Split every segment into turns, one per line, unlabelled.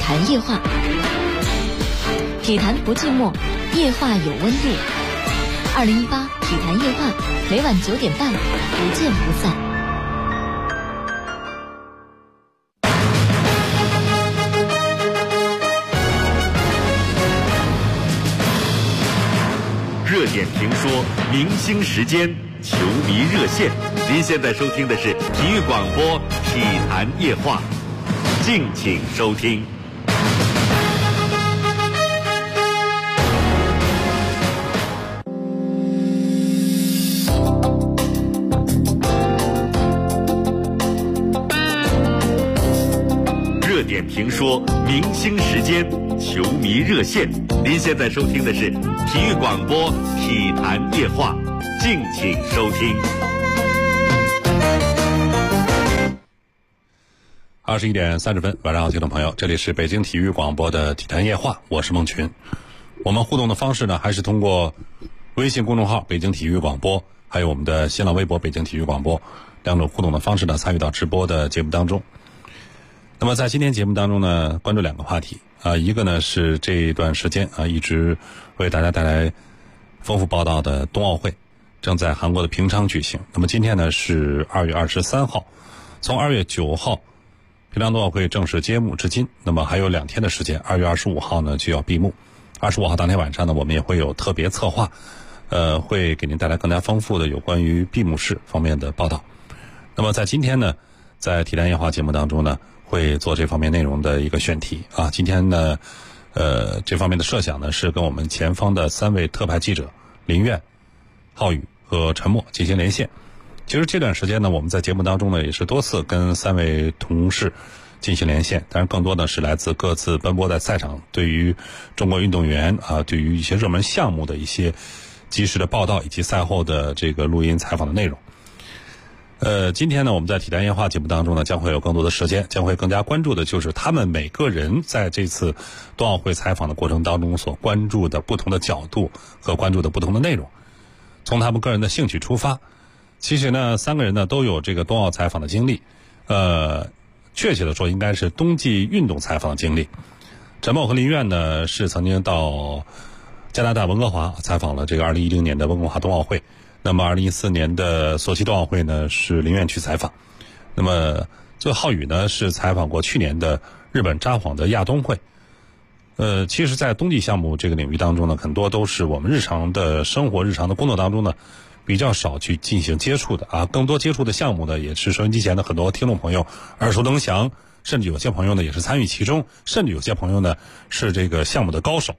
坛夜话，体坛不寂寞，夜话有温度。2018体坛夜话，每晚9点半，不见不散。
热点评说，明星时间，球迷热线。您现在收听的是体育广播《体坛夜话》，敬请收听。热点评说，明星时间，球迷热线。您现在收听的是体育广播《体坛夜话》，敬请收听。
21点30分，晚上好，听众朋友，这里是北京体育广播的《体坛夜话》，我是孟群。我们互动的方式呢，还是通过微信公众号北京体育广播，还有我们的新浪微博北京体育广播两种互动的方式呢，参与到直播的节目当中。那么在今天节目当中呢，关注两个话题一个呢是这一段时间一直为大家带来丰富报道的冬奥会正在韩国的平昌举行。那么今天呢是2月23号，从2月9号平昌冬奥会正式揭幕至今，那么还有2天的时间，2月25号呢就要闭幕。25号当天晚上呢，我们也会有特别策划，会给您带来更加丰富的有关于闭幕式方面的报道。那么在今天呢，在体坛夜话节目当中呢，会做这方面内容的一个选题今天呢，这方面的设想呢是跟我们前方的3位特派记者林苑、浩宇和陈默进行连线。其实这段时间呢，我们在节目当中呢也是多次跟3位同事进行连线，但是更多的是来自各自奔波在赛场，对于中国运动员对于一些热门项目的一些及时的报道以及赛后的这个录音采访的内容。今天呢，我们在体坛夜话节目当中呢，将会有更多的时间，将会更加关注的就是他们每个人在这次冬奥会采访的过程当中所关注的不同的角度和关注的不同的内容。从他们个人的兴趣出发，其实呢，3个人呢都有这个冬奥采访的经历，确切的说应该是冬季运动采访的经历。陈默和林苑呢是曾经到加拿大温哥华采访了这个2010年的温哥华冬奥会。那么2014年的索契冬奥会呢，是林苑去采访。那么最后浩宇呢，是采访过去年的日本札幌的亚冬会。其实在冬季项目这个领域当中呢，很多都是我们日常的生活、日常的工作当中呢，比较少去进行接触的更多接触的项目呢，也是收音机前的很多听众朋友耳熟能详，甚至有些朋友呢也是参与其中，甚至有些朋友呢是这个项目的高手。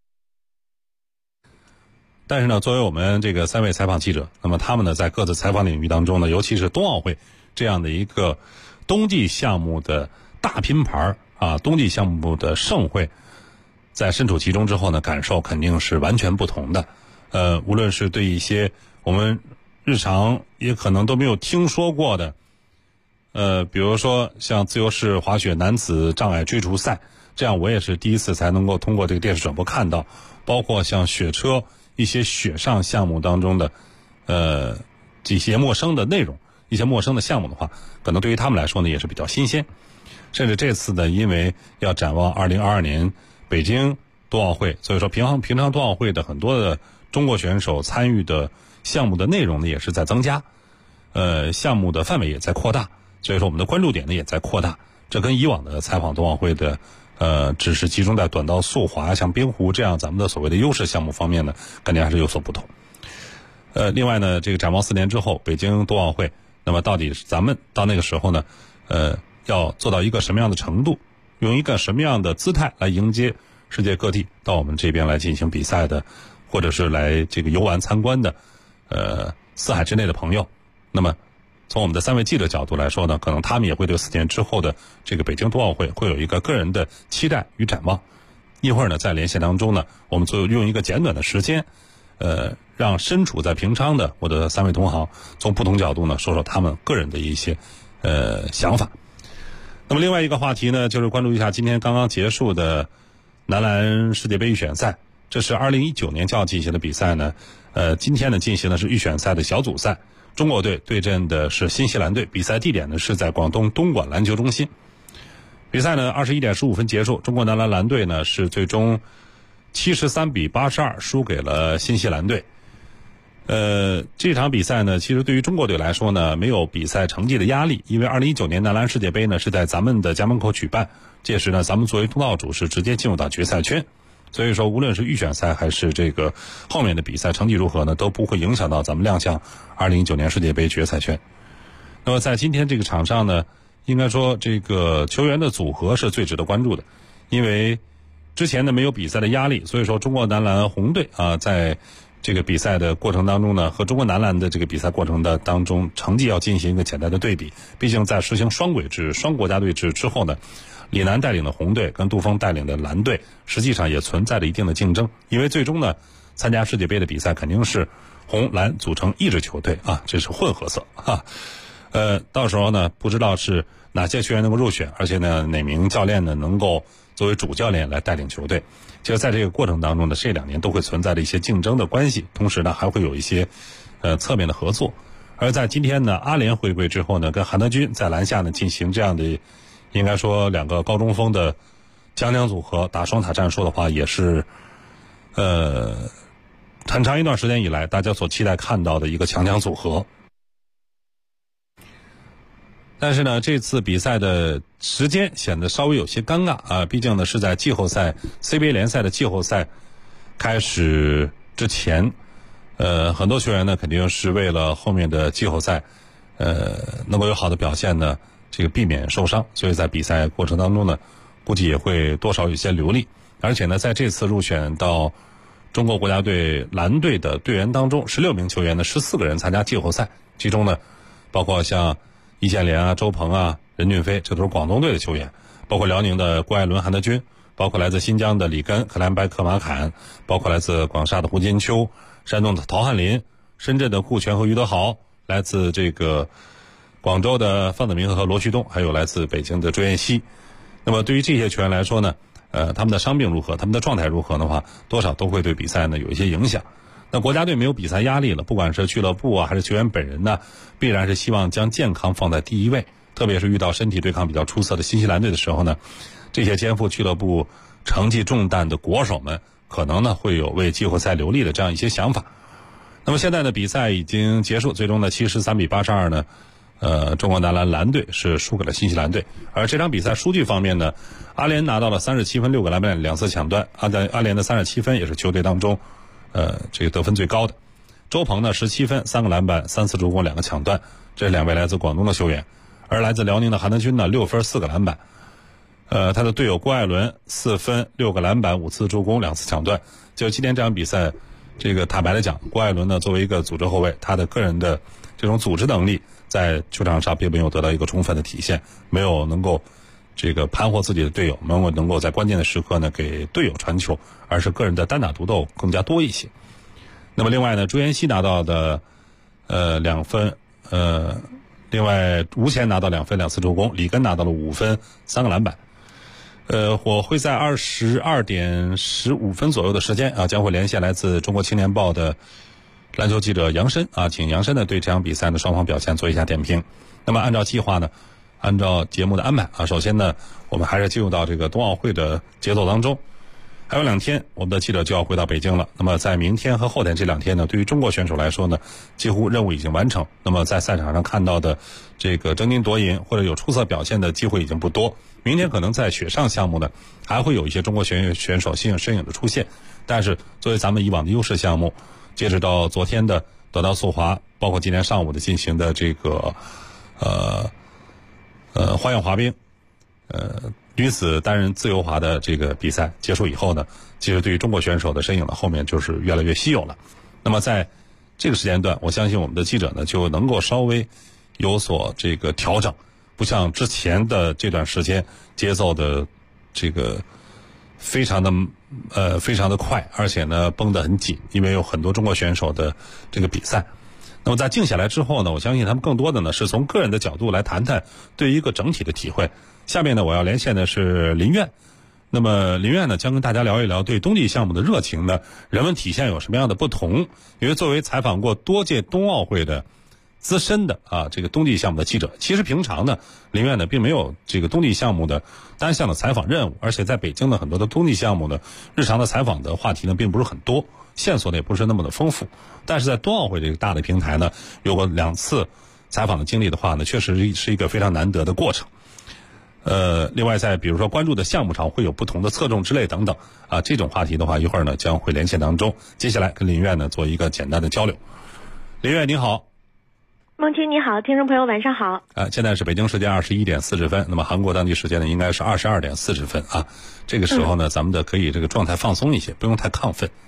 但是呢，作为我们这个3位采访记者，那么他们呢在各自采访领域当中呢，尤其是冬奥会这样的一个冬季项目的大拼盘冬季项目的盛会，在身处其中之后呢，感受肯定是完全不同的。无论是对一些我们日常也可能都没有听说过的，比如说像自由式滑雪男子障碍追逐赛，这样我也是第一次才能够通过这个电视转播看到，包括像雪车一些雪上项目当中的一些陌生的内容，一些陌生的项目的话，可能对于他们来说呢也是比较新鲜。甚至这次呢，因为要展望2022年北京冬奥会，所以说平常冬奥会的很多的中国选手参与的项目的内容呢也是在增加，项目的范围也在扩大，所以说我们的关注点呢也在扩大。这跟以往的采访冬奥会的只是集中在短道速滑像冰壶这样咱们的所谓的优势项目方面呢，肯定还是有所不同。另外呢，这个展望4年之后北京冬奥会，那么到底咱们到那个时候呢要做到一个什么样的程度，用一个什么样的姿态来迎接世界各地到我们这边来进行比赛的，或者是来这个游玩参观的四海之内的朋友。那么从我们的3位记者角度来说呢，可能他们也会对4年之后的这个北京冬奥会会有一个个人的期待与展望。一会儿呢，在连线当中呢，我们用一个简短的时间，让身处在平昌的我的3位同行从不同角度呢说说他们个人的一些想法。那么另外一个话题呢，就是关注一下今天刚刚结束的男篮世界杯预选赛。这是2019年就要进行的比赛呢，今天呢进行的是预选赛的小组赛。中国队对阵的是新西兰队，比赛地点呢是在广东东莞篮球中心。 比赛呢21点15分结束，中国男篮蓝队呢是最终73比82输给了新西兰队。这场比赛呢，其实对于中国队来说呢，没有比赛成绩的压力，因为2019年男篮世界杯呢是在咱们的家门口举办，届时呢咱们作为东道主是直接进入到决赛圈，所以说无论是预选赛还是这个后面的比赛成绩如何呢，都不会影响到咱们亮相2019年世界杯决赛圈。那么在今天这个场上呢，应该说这个球员的组合是最值得关注的，因为之前呢没有比赛的压力，所以说中国男篮红队在这个比赛的过程当中呢，和中国男篮的这个比赛过程的当中，成绩要进行一个简单的对比。毕竟在实行双轨制、双国家队制之后呢，李楠带领的红队跟杜峰带领的蓝队，实际上也存在着一定的竞争。因为最终呢，参加世界杯的比赛肯定是红蓝组成一支球队这是混合色到时候呢，不知道是哪些球员能够入选，而且呢，哪名教练呢能够作为主教练来带领球队。其实在这个过程当中呢，这2年都会存在着一些竞争的关系，同时呢还会有一些侧面的合作。而在今天呢，阿联回归之后呢，跟韩德君在篮下呢进行这样的，应该说2个高中锋的强强组合，打双塔战术的话，也是很长一段时间以来大家所期待看到的一个强强组合。但是呢，这次比赛的时间显得稍微有些尴尬毕竟呢是在季后赛 CBA 联赛的季后赛开始之前，很多球员呢肯定是为了后面的季后赛能够有好的表现呢，这个避免受伤，所以在比赛过程当中呢，估计也会多少有些流利。而且呢，在这次入选到中国国家队蓝队的队员当中，16名球员呢，14个人参加季后赛，其中呢包括像易建联周鹏任骏飞，这都是广东队的球员，包括辽宁的郭艾伦、韩德君，包括来自新疆的里根、克兰白克、马坎，包括来自广厦的胡金秋、山东的陶汉林、深圳的顾全和于德豪，来自这个广州的范子铭和罗旭东，还有来自北京的朱彦西。那么对于这些球员来说呢，他们的伤病如何，他们的状态如何的话，多少都会对比赛呢有一些影响。那国家队没有比赛压力了，不管是俱乐部还是球员本人呢，必然是希望将健康放在第一位。特别是遇到身体对抗比较出色的新西兰队的时候呢，这些肩负俱乐部成绩重担的国手们，可能呢会有为季后赛留力的这样一些想法。那么现在的比赛已经结束，最终呢73比82呢，中国男篮蓝队是输给了新西兰队。而这场比赛数据方面呢，阿联拿到了37分、6个篮板、2次抢断，阿联的37分也是球队当中这个得分最高的。周鹏呢17分、3个篮板、3次助攻、2个抢断，这2位来自广东的球员。而来自辽宁的韩德君呢6分、4个篮板，他的队友郭艾伦4分、6个篮板、5次助攻、2次抢断。就今天这场比赛，这个坦白的讲，郭艾伦呢作为一个组织后卫，他的个人的这种组织能力在球场上并没有得到一个充分的体现，没有能够这个盘活自己的队友，能够在关键的时刻呢给队友传球，而是个人的单打独斗更加多一些。那么另外呢，朱彦西拿到的2分，另外吴前拿到2分、2次助攻，里根拿到了5分、3个篮板。我会在22点15分左右的时间将会连线来自中国青年报的篮球记者杨申请杨申呢对这场比赛的双方表现做一下点评。那么按照计划呢，按照节目的安排首先呢，我们还是进入到这个冬奥会的节奏当中。还有2天，我们的记者就要回到北京了。那么在明天和后天这2天呢，对于中国选手来说呢，几乎任务已经完成。那么在赛场上看到的这个争金夺银或者有出色表现的机会已经不多。明天可能在雪上项目呢，还会有一些中国选手新颖身影的出现。但是作为咱们以往的优势项目，截止到昨天的短道速滑，包括今天上午的进行的这个花样滑冰，女子单人自由滑的这个比赛结束以后呢，其实对于中国选手的身影呢，后面就是越来越稀有了。那么在这个时间段，我相信我们的记者呢就能够稍微有所这个调整，不像之前的这段时间节奏的这个非常的快，而且呢绷得很紧，因为有很多中国选手的这个比赛。那么在静下来之后呢，我相信他们更多的呢是从个人的角度来谈谈对于一个整体的体会。下面呢，我要连线的是林苑。那么林苑呢，将跟大家聊一聊对冬季项目的热情呢，人们体现有什么样的不同？因为作为采访过多届冬奥会的资深的这个冬季项目的记者。其实平常呢，林苑呢并没有这个冬季项目的单项的采访任务，而且在北京的很多的冬季项目呢，日常的采访的话题呢并不是很多，线索呢也不是那么的丰富。但是在冬奥会这个大的平台呢，有过2次采访的经历的话呢，确实是一个非常难得的过程。另外在比如说关注的项目上会有不同的侧重之类等等这种话题的话，一会儿呢将会连线当中。接下来跟林苑呢做一个简单的交流。林苑你好。
孟青你好，听众朋友晚上好。
现在是北京时间21点40分，那么韩国当地时间呢应该是22点40分这个时候呢，咱们的可以这个状态放松一些，不用太亢奋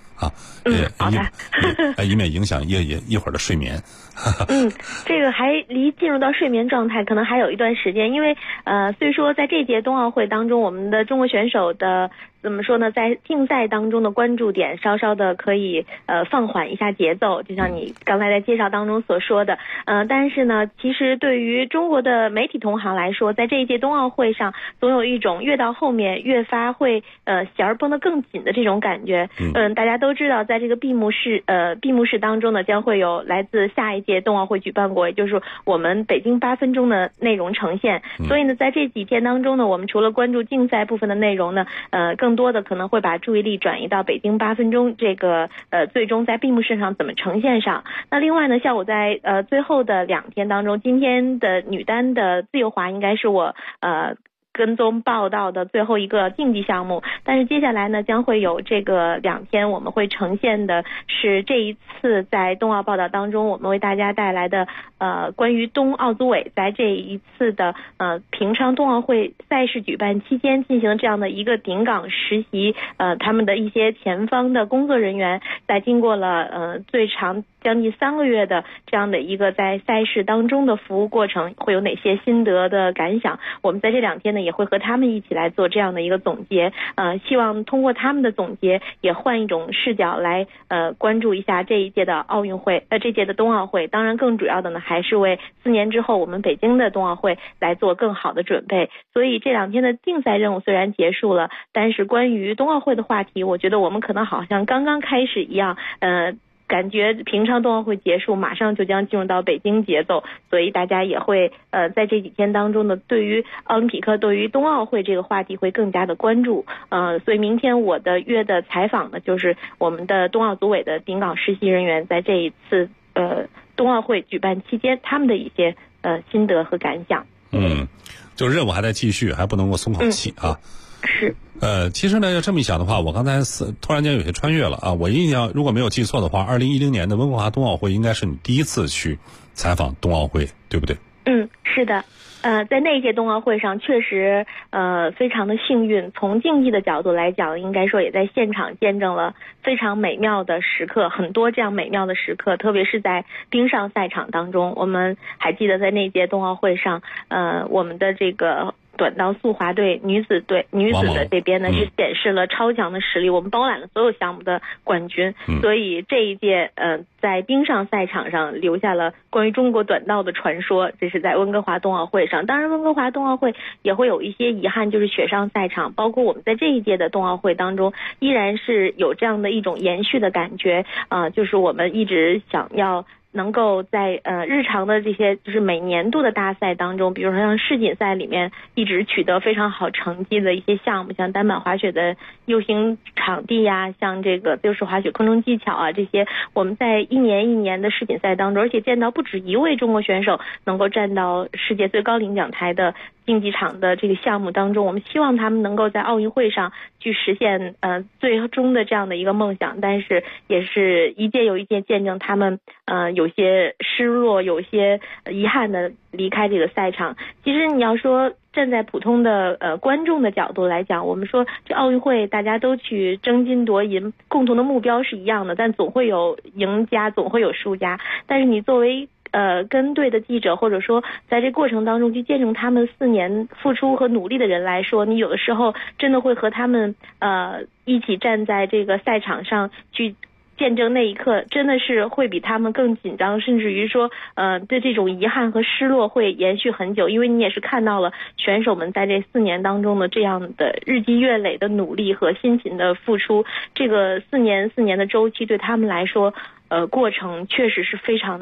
以免影响一会儿的睡眠。
这个还离进入到睡眠状态可能还有一段时间，因为虽说在这届冬奥会当中，我们的中国选手的怎么说呢，在竞赛当中的关注点稍稍的可以放缓一下节奏，就像你刚才在介绍当中所说的。但是呢，其实对于中国的媒体同行来说，在这一届冬奥会上，总有一种越到后面越发会弦儿绷得更紧的这种感觉。大家都知道，在这个闭幕式当中呢，将会有来自下一届冬奥会举办国，也就是我们北京8分钟的内容呈现。所以呢，在这几天当中呢，我们除了关注竞赛部分的内容呢，更多的可能会把注意力转移到北京8分钟这个最终在闭幕式上怎么呈现上。那另外呢，像我在最后的2天当中，今天的女单的自由滑应该是我跟踪报道的最后一个竞技项目，但是接下来呢，将会有这个2天我们会呈现的是这一次在冬奥报道当中我们为大家带来的关于冬奥组委在这一次的平昌冬奥会赛事举办期间进行这样的一个顶岗实习，他们的一些前方的工作人员在经过了最长将近3个月的这样的一个在赛事当中的服务过程，会有哪些心得的感想，我们在这2天呢也会和他们一起来做这样的一个总结，希望通过他们的总结也换一种视角来关注一下这一届的奥运会这届的冬奥会。当然更主要的呢还是为4年之后我们北京的冬奥会来做更好的准备。所以这2天的竞赛任务虽然结束了，但是关于冬奥会的话题，我觉得我们可能好像刚刚开始一样，感觉平昌冬奥会结束马上就将进入到北京节奏，所以大家也会在这几天当中呢，对于奥林匹克对于冬奥会这个话题会更加的关注。所以明天我的约的采访呢，就是我们的冬奥组委的顶岗实习人员在这一次冬奥会举办期间他们的一些心得和感想。
就是任务还在继续，还不能够松口气
是。
其实呢，要这么一想的话，我刚才突然间有些穿越了我印象如果没有记错的话，2010年的温哥华冬奥会应该是你第一次去采访冬奥会，对不对？
是的。在那一届冬奥会上确实非常的幸运，从竞技的角度来讲，应该说也在现场见证了非常美妙的时刻，很多这样美妙的时刻，特别是在冰上赛场当中。我们还记得在那届冬奥会上我们的这个短道速滑队女子的这边呢是显示了超强的实力，我们包揽了所有项目的冠军，所以这一届在冰上赛场上留下了关于中国短道的传说，这是在温哥华冬奥会上。当然温哥华冬奥会也会有一些遗憾，就是雪上赛场，包括我们在这一届的冬奥会当中依然是有这样的一种延续的感觉就是我们一直想要能够在日常的这些就是每年度的大赛当中，比如说像世锦赛里面一直取得非常好成绩的一些项目，像单板滑雪的 U 型场地呀，像这个自由式滑雪空中技巧这些我们在一年一年的世锦赛当中，而且见到不止一位中国选手能够站到世界最高领奖台的竞技场的这个项目当中，我们希望他们能够在奥运会上去实现最终的这样的一个梦想，但是也是一届又一届见证他们有些失落，有些遗憾的离开这个赛场。其实你要说站在普通的观众的角度来讲，我们说这奥运会大家都去争金夺银，共同的目标是一样的，但总会有赢家，总会有输家。但是你作为跟队的记者，或者说在这过程当中去见证他们4年付出和努力的人来说，你有的时候真的会和他们一起站在这个赛场上去见证那一刻，真的是会比他们更紧张，甚至于说对这种遗憾和失落会延续很久，因为你也是看到了选手们在这4年当中的这样的日积月累的努力和辛勤的付出，这个4年的周期对他们来说过程确实是非常的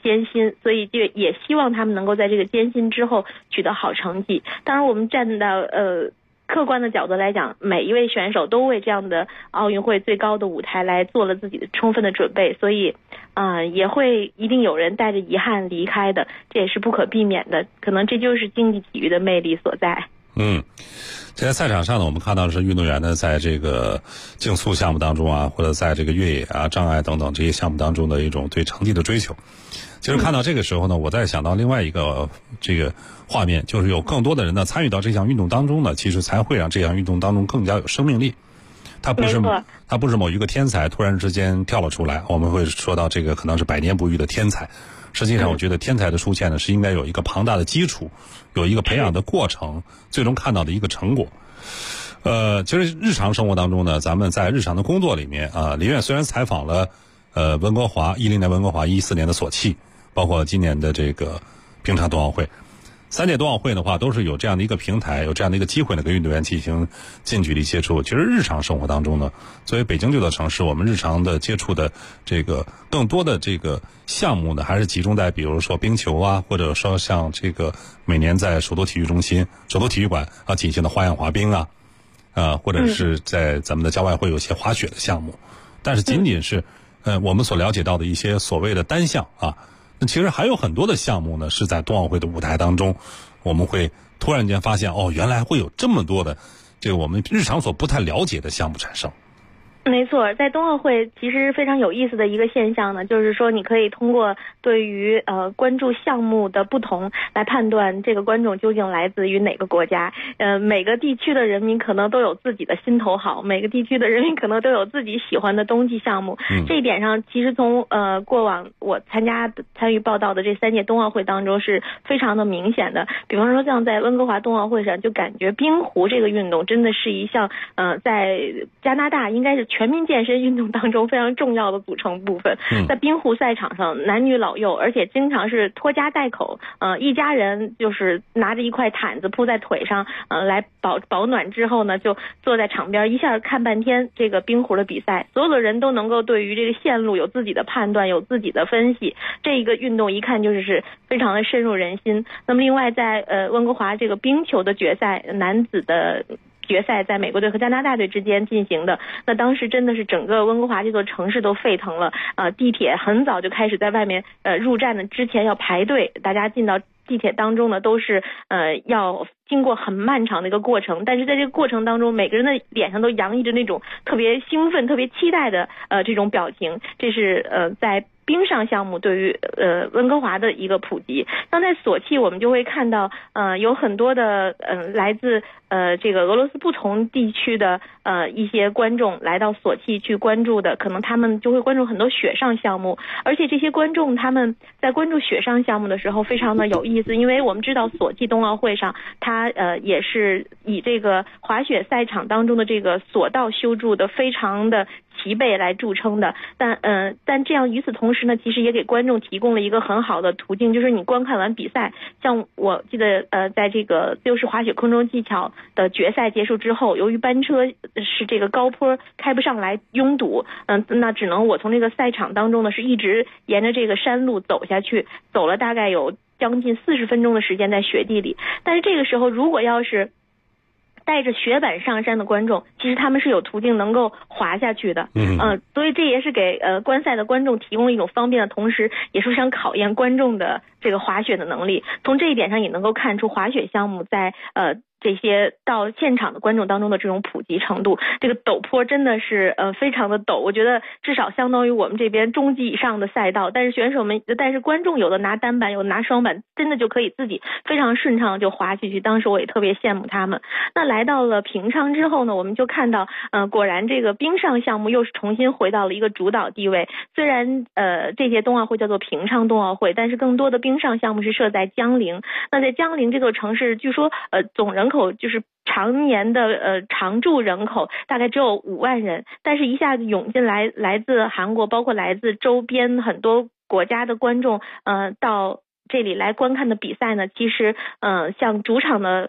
艰辛，所以就也希望他们能够在这个艰辛之后取得好成绩。当然我们站到客观的角度来讲，每一位选手都为这样的奥运会最高的舞台来做了自己的充分的准备，所以也会一定有人带着遗憾离开的，这也是不可避免的，可能这就是竞技体育的魅力所在。
在赛场上呢，我们看到的是运动员呢在这个竞速项目当中啊，或者在这个越野啊、障碍等等这些项目当中的一种对成绩的追求。其实看到这个时候呢，我在想到另外一个这个画面，就是有更多的人呢参与到这项运动当中呢，其实才会让这项运动当中更加有生命力。它不是某一个天才突然之间跳了出来，我们会说到这个可能是百年不遇的天才。实际上我觉得天才的出现呢，是应该有一个庞大的基础，有一个培养的过程，最终看到的一个成果。其实日常生活当中呢，咱们在日常的工作里面啊，李苑虽然采访了温哥华10年温哥华14年的索契，包括今年的这个平昌冬奥会，3届冬奥会的话都是有这样的一个平台，有这样的一个机会呢，跟运动员进行近距离接触。其实日常生活当中呢，作为北京这座城市，我们日常的接触的这个更多的这个项目呢，还是集中在比如说冰球啊，或者说像这个每年在首都体育中心、首都体育馆啊进行的花样滑冰啊，或者是在咱们的郊外会有些滑雪的项目。但是仅仅是我们所了解到的一些所谓的单项啊，那其实还有很多的项目呢，是在冬奥会的舞台当中，我们会突然间发现，原来会有这么多的这个我们日常所不太了解的项目产生。
没错，在冬奥会其实非常有意思的一个现象呢，就是说你可以通过对于关注项目的不同来判断这个观众究竟来自于哪个国家。每个地区的人民可能都有自己的心头好，每个地区的人民可能都有自己喜欢的冬季项目。这一点上，其实从过往我参与报道的这3届冬奥会当中是非常的明显的。比方说像在温哥华冬奥会上，就感觉冰壶这个运动真的是一项在加拿大应该是全民健身运动当中非常重要的组成部分。在冰壶赛场上，男女老幼，而且经常是拖家带口，一家人就是拿着一块毯子铺在腿上，来保暖之后呢，就坐在场边一下看半天这个冰壶的比赛。所有的人都能够对于这个线路有自己的判断，有自己的分析。这个运动一看就是非常的深入人心。那么另外在温哥华这个冰球的决赛，男子的决赛在美国队和加拿大队之间进行的，那当时真的是整个温哥华这座城市都沸腾了，地铁很早就开始在外面入站的之前要排队，大家进到地铁当中呢都是要经过很漫长的一个过程，但是在这个过程当中，每个人的脸上都洋溢着那种特别兴奋、特别期待的这种表情。这是在冰上项目对于温哥华的一个普及。那在索契我们就会看到有很多的来自这个俄罗斯不同地区的一些观众来到索契去关注的，可能他们就会关注很多雪上项目，而且这些观众他们在关注雪上项目的时候非常的有意思，因为我们知道索契冬奥会上它也是以这个滑雪赛场当中的这个索道修筑的非常的齐备来著称的。但这样与此同时呢，其实也给观众提供了一个很好的途径，就是你观看完比赛，像我记得在这个自由式滑雪空中技巧的决赛结束之后，由于班车是这个高坡开不上来拥堵，那只能我从这个赛场当中呢是一直沿着这个山路走下去，走了大概有将近40分钟的时间在雪地里。但是这个时候如果要是带着雪板上山的观众，其实他们是有途径能够滑下去的。所以这也是给观赛的观众提供了一种方便的同时，也是非常考验观众的这个滑雪的能力。从这一点上也能够看出滑雪项目在这些到现场的观众当中的这种普及程度。这个陡坡真的是非常的陡，我觉得至少相当于我们这边中级以上的赛道。但是观众有的拿单板，有的拿双板，真的就可以自己非常顺畅就滑下去。当时我也特别羡慕他们。那来到了平昌之后呢，我们就看到果然这个冰上项目又是重新回到了一个主导地位。虽然这届冬奥会叫做平昌冬奥会，但是更多的冰上项目是设在江陵。那在江陵这座城市，据说总人口就是常年的常住人口大概只有5万人，但是一下子涌进来自韩国包括来自周边很多国家的观众到这里来观看的比赛呢，其实像主场的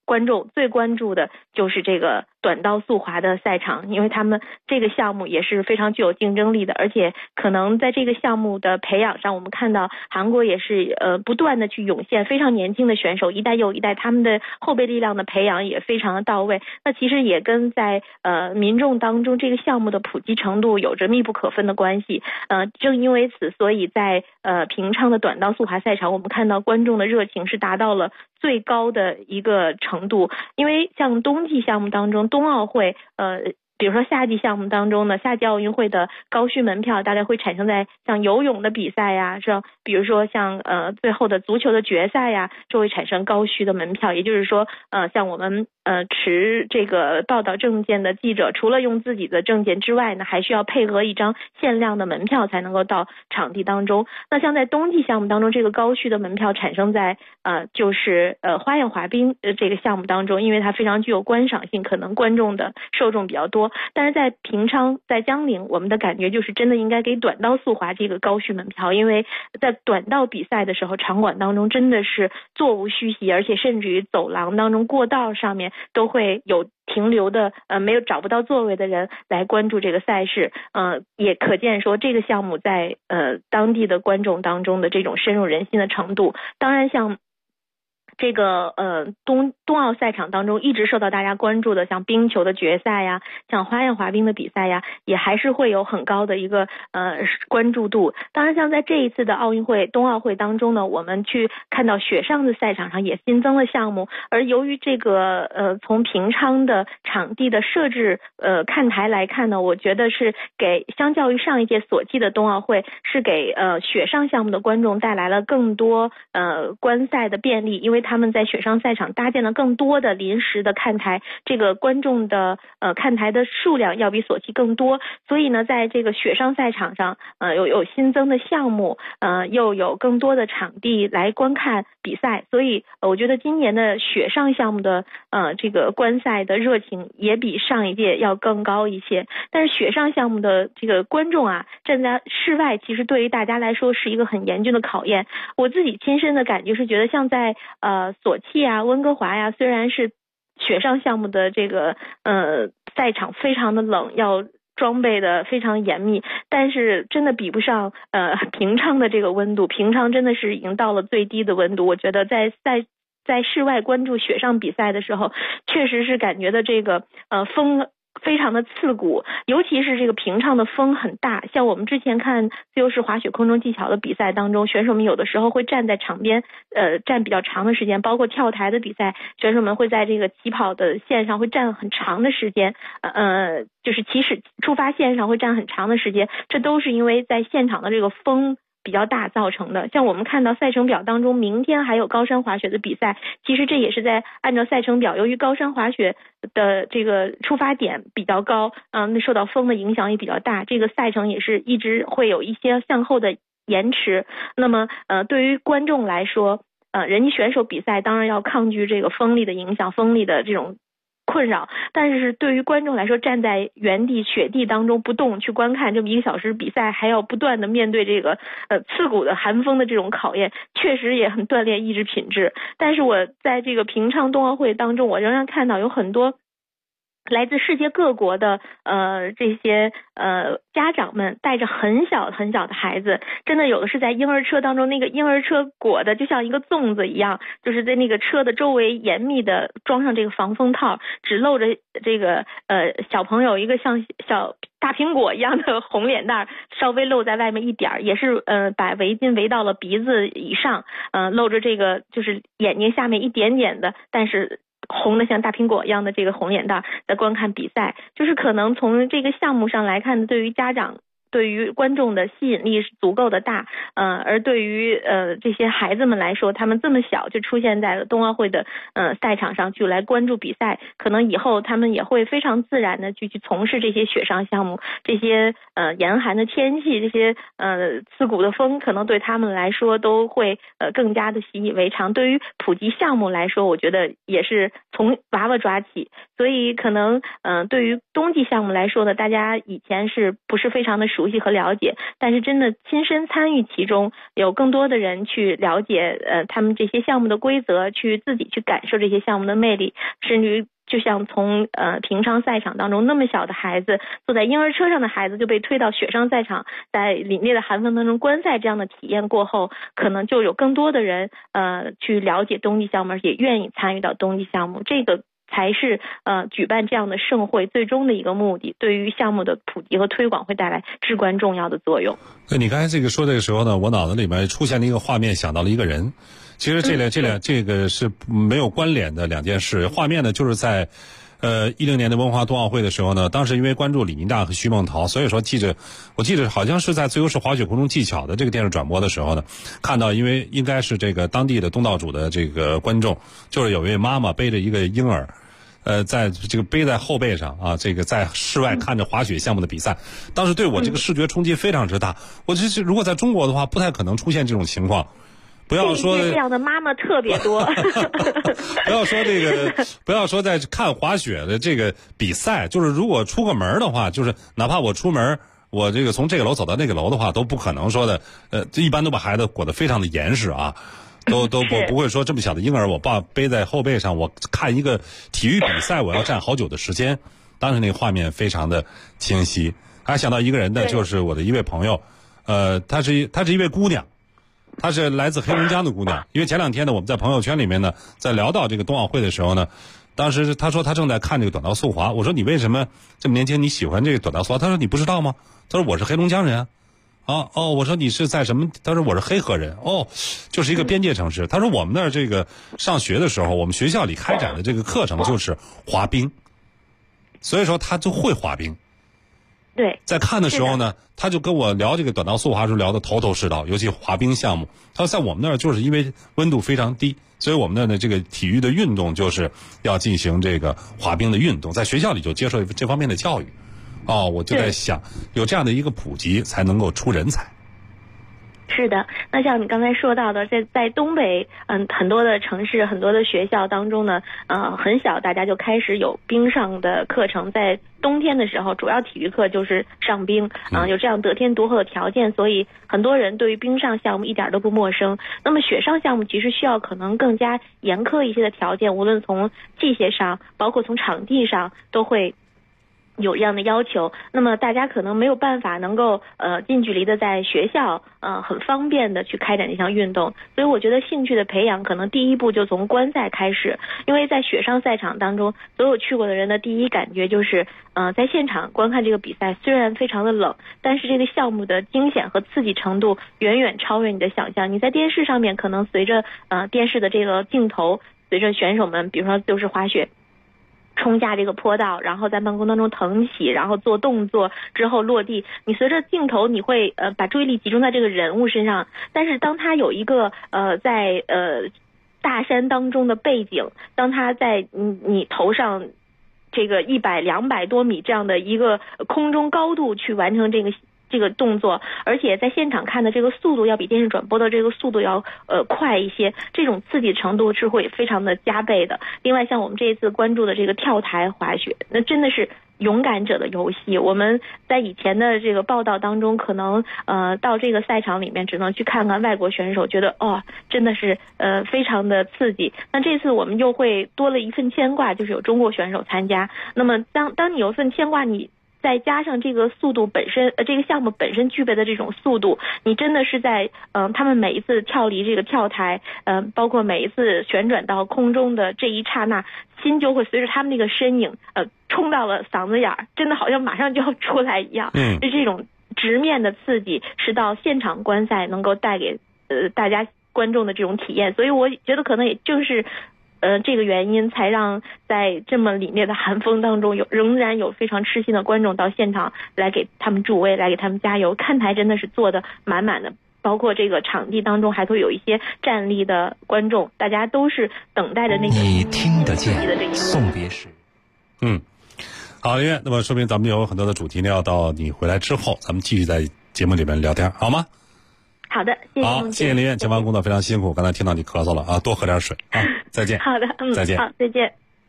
观众最关注的就是这个短道速滑的赛场，因为他们这个项目也是非常具有竞争力的，而且可能在这个项目的培养上，我们看到韩国也是不断的去涌现非常年轻的选手，一代又一代，他们的后备力量的培养也非常的到位。那其实也跟在民众当中这个项目的普及程度有着密不可分的关系。正因为此，所以在平昌的短道速滑赛场，我们看到观众的热情是达到了最高的一个程度。因为像冬季项目当中，冬奥会比如说夏季项目当中呢，夏季奥运会的高需门票大概会产生在像游泳的比赛呀，是吧？比如说像最后的足球的决赛呀，就会产生高需的门票。也就是说像我们持这个报道证件的记者，除了用自己的证件之外呢，还需要配合一张限量的门票才能够到场地当中。那像在冬季项目当中，这个高需的门票产生在就是花样滑冰这个项目当中，因为它非常具有观赏性，可能观众的受众比较多。但是在平昌在江陵，我们的感觉就是真的应该给短道速滑这个高需门票，因为在短道比赛的时候，场馆当中真的是座无虚席，而且甚至于走廊当中过道上面都会有停留的没有找不到座位的人来关注这个赛事。也可见说这个项目在当地的观众当中的这种深入人心的程度。当然像这个冬奥赛场当中一直受到大家关注的，像冰球的决赛呀，像花样滑冰的比赛呀，也还是会有很高的一个关注度。当然像在这一次的奥运会冬奥会当中呢，我们去看到雪上的赛场上也新增了项目，而由于这个从平昌的场地的设置看台来看呢，我觉得是给相较于上一届索契的冬奥会，是给雪上项目的观众带来了更多观赛的便利，因为他们在雪上赛场搭建了更多的临时的看台，这个观众的看台的数量要比索契更多，所以呢在这个雪上赛场上有新增的项目，又有更多的场地来观看比赛，所以我觉得今年的雪上项目的这个观赛的热情也比上一届要更高一些。但是雪上项目的这个观众啊，站在室外其实对于大家来说是一个很严峻的考验。我自己亲身的感觉是觉得像在索契啊温哥华呀，虽然是雪上项目的这个赛场非常的冷，要装备的非常严密，但是真的比不上平昌的这个温度。平昌真的是已经到了最低的温度，我觉得在室外关注雪上比赛的时候，确实是感觉的这个风非常的刺骨，尤其是这个平昌的风很大。像我们之前看自由式滑雪空中技巧的比赛当中，选手们有的时候会站在场边站比较长的时间，包括跳台的比赛，选手们会在这个起跑的线上会站很长的时间，就是起始出发线上会站很长的时间，这都是因为在现场的这个风比较大造成的。像我们看到赛程表当中明天还有高山滑雪的比赛，其实这也是在按照赛程表，由于高山滑雪的这个出发点比较高，那受到风的影响也比较大，这个赛程也是一直会有一些向后的延迟。那么对于观众来说，人家选手比赛当然要抗拒这个风力的影响，风力的这种困扰，但是对于观众来说，站在原地雪地当中不动去观看这么1个小时比赛，还要不断的面对这个刺骨的寒风的这种考验，确实也很锻炼意志品质。但是我在这个平昌冬奥会当中，我仍然看到有很多来自世界各国的这些家长们带着很小很小的孩子，真的有的是在婴儿车当中，那个婴儿车裹的就像一个粽子一样，就是在那个车的周围严密的装上这个防风套，只露着这个小朋友一个像小大苹果一样的红脸蛋，稍微露在外面一点，也是把围巾围到了鼻子以上，露着这个就是眼睛下面一点点的，但是红的像大苹果一样的这个红脸蛋在观看比赛。就是可能从这个项目上来看，对于家长对于观众的吸引力是足够的大，而对于这些孩子们来说，他们这么小就出现在了冬奥会的赛场上去来关注比赛，可能以后他们也会非常自然的去从事这些雪上项目，这些严寒的天气，这些刺骨的风，可能对他们来说都会更加的习以为常。对于普及项目来说，我觉得也是从娃娃抓起，所以可能对于冬季项目来说呢，大家以前是不是非常的熟熟悉和了解，但是真的亲身参与其中，有更多的人去了解他们这些项目的规则，去自己去感受这些项目的魅力，甚至于就像从平昌赛场当中那么小的孩子，坐在婴儿车上的孩子就被推到雪上赛场，在凛冽的寒风当中观赛，这样的体验过后，可能就有更多的人去了解冬季项目，而且愿意参与到冬季项目，这个才是举办这样的盛会最终的一个目的，对于项目的普及和推广会带来至关重要的作用。
你刚才这个说的时候呢，我脑子里面出现了一个画面，想到了一个人。其实这个是没有关联的两件事。画面呢，就是在10年的文化冬奥会的时候呢，当时因为关注李宁大和徐梦桃，所以说我记得好像是在自由式滑雪空中技巧的这个电视转播的时候呢，看到因为应该是这个当地的东道主的这个观众，就是有一位妈妈背着一个婴儿，在这个背在后背上啊，这个在室外看着滑雪项目的比赛，当时对我这个视觉冲击非常之大。我觉得如果在中国的话，不太可能出现这种情况。不要说
这样的妈妈特别多。
不要说在看滑雪的这个比赛，就是如果出个门的话，就是哪怕我出门，我这个从这个楼走到那个楼的话，都不可能说的，一般都把孩子裹得非常的严实啊，都不会说这么小的婴儿我背在后背上，我看一个体育比赛我要站好久的时间。当时那个画面非常的清晰。还想到一个人呢，就是我的一位朋友，她是一位姑娘。她是来自黑龙江的姑娘，因为前2天呢，我们在朋友圈里面呢，在聊到这个冬奥会的时候呢，当时她说她正在看这个短道速滑，我说你为什么这么年轻你喜欢这个短道速滑？她说你不知道吗？她说我是黑龙江人啊。我说你是在什么？她说我是黑河人。就是一个边界城市。她说我们那儿这个上学的时候，我们学校里开展的这个课程就是滑冰，所以说她就会滑冰。
对，
在看的时候呢，他就跟我聊这个短道速滑时候聊得头头是道，尤其滑冰项目。他说在我们那儿就是因为温度非常低，所以我们那儿的这个体育的运动就是要进行这个滑冰的运动，在学校里就接受这方面的教育。我就在想，有这样的一个普及，才能够出人才。
是的，那像你刚才说到的，在东北，很多的城市、很多的学校当中呢，很小大家就开始有冰上的课程，在冬天的时候，主要体育课就是上冰，有这样得天独厚的条件，所以很多人对于冰上项目一点都不陌生。那么雪上项目其实需要可能更加严苛一些的条件，无论从器械上，包括从场地上，都会有这样的要求。那么大家可能没有办法能够近距离的在学校很方便的去开展这项运动，所以我觉得兴趣的培养可能第一步就从观赛开始。因为在雪上赛场当中，所有去过的人的第一感觉就是在现场观看这个比赛虽然非常的冷，但是这个项目的惊险和刺激程度远远超越你的想象。你在电视上面可能随着电视的这个镜头，随着选手们比如说就是滑雪冲下这个坡道，然后在半空当中腾起，然后做动作之后落地，你随着镜头你会把注意力集中在这个人物身上，但是当他有一个在大山当中的背景，当他在你头上这个100、200多米这样的一个空中高度去完成这个动作，而且在现场看的这个速度要比电视转播的这个速度要快一些，这种刺激程度是会非常的加倍的。另外像我们这一次关注的这个跳台滑雪，那真的是勇敢者的游戏。我们在以前的这个报道当中，可能到这个赛场里面只能去看看外国选手，觉得真的是非常的刺激。那这次我们又会多了一份牵挂，就是有中国选手参加。那么当你有份牵挂，你再加上这个速度本身，这个项目本身具备的这种速度，你真的是在他们每一次跳离这个跳台，包括每一次旋转到空中的这一刹那，心就会随着他们那个身影冲到了嗓子眼儿，真的好像马上就要出来一样。就这种直面的刺激是到现场观赛能够带给大家观众的这种体验，所以我觉得可能也正是这个原因才让在这么凛冽的寒风当中仍然有非常痴心的观众到现场来给他们助威，来给他们加油。看台真的是坐得满满的，包括这个场地当中还会有一些站立的观众，大家都是等待着那个
你听得见送别时。
好，林月，那么说明咱们有很多的主题呢，要到你回来之后咱们继续在节目里面聊天，好吗？
好的，谢谢。
好，谢谢林月，前方工作非常辛苦，刚才听到你咳嗽了啊，多喝点水啊，再见。
好的，
再见。
好，再见。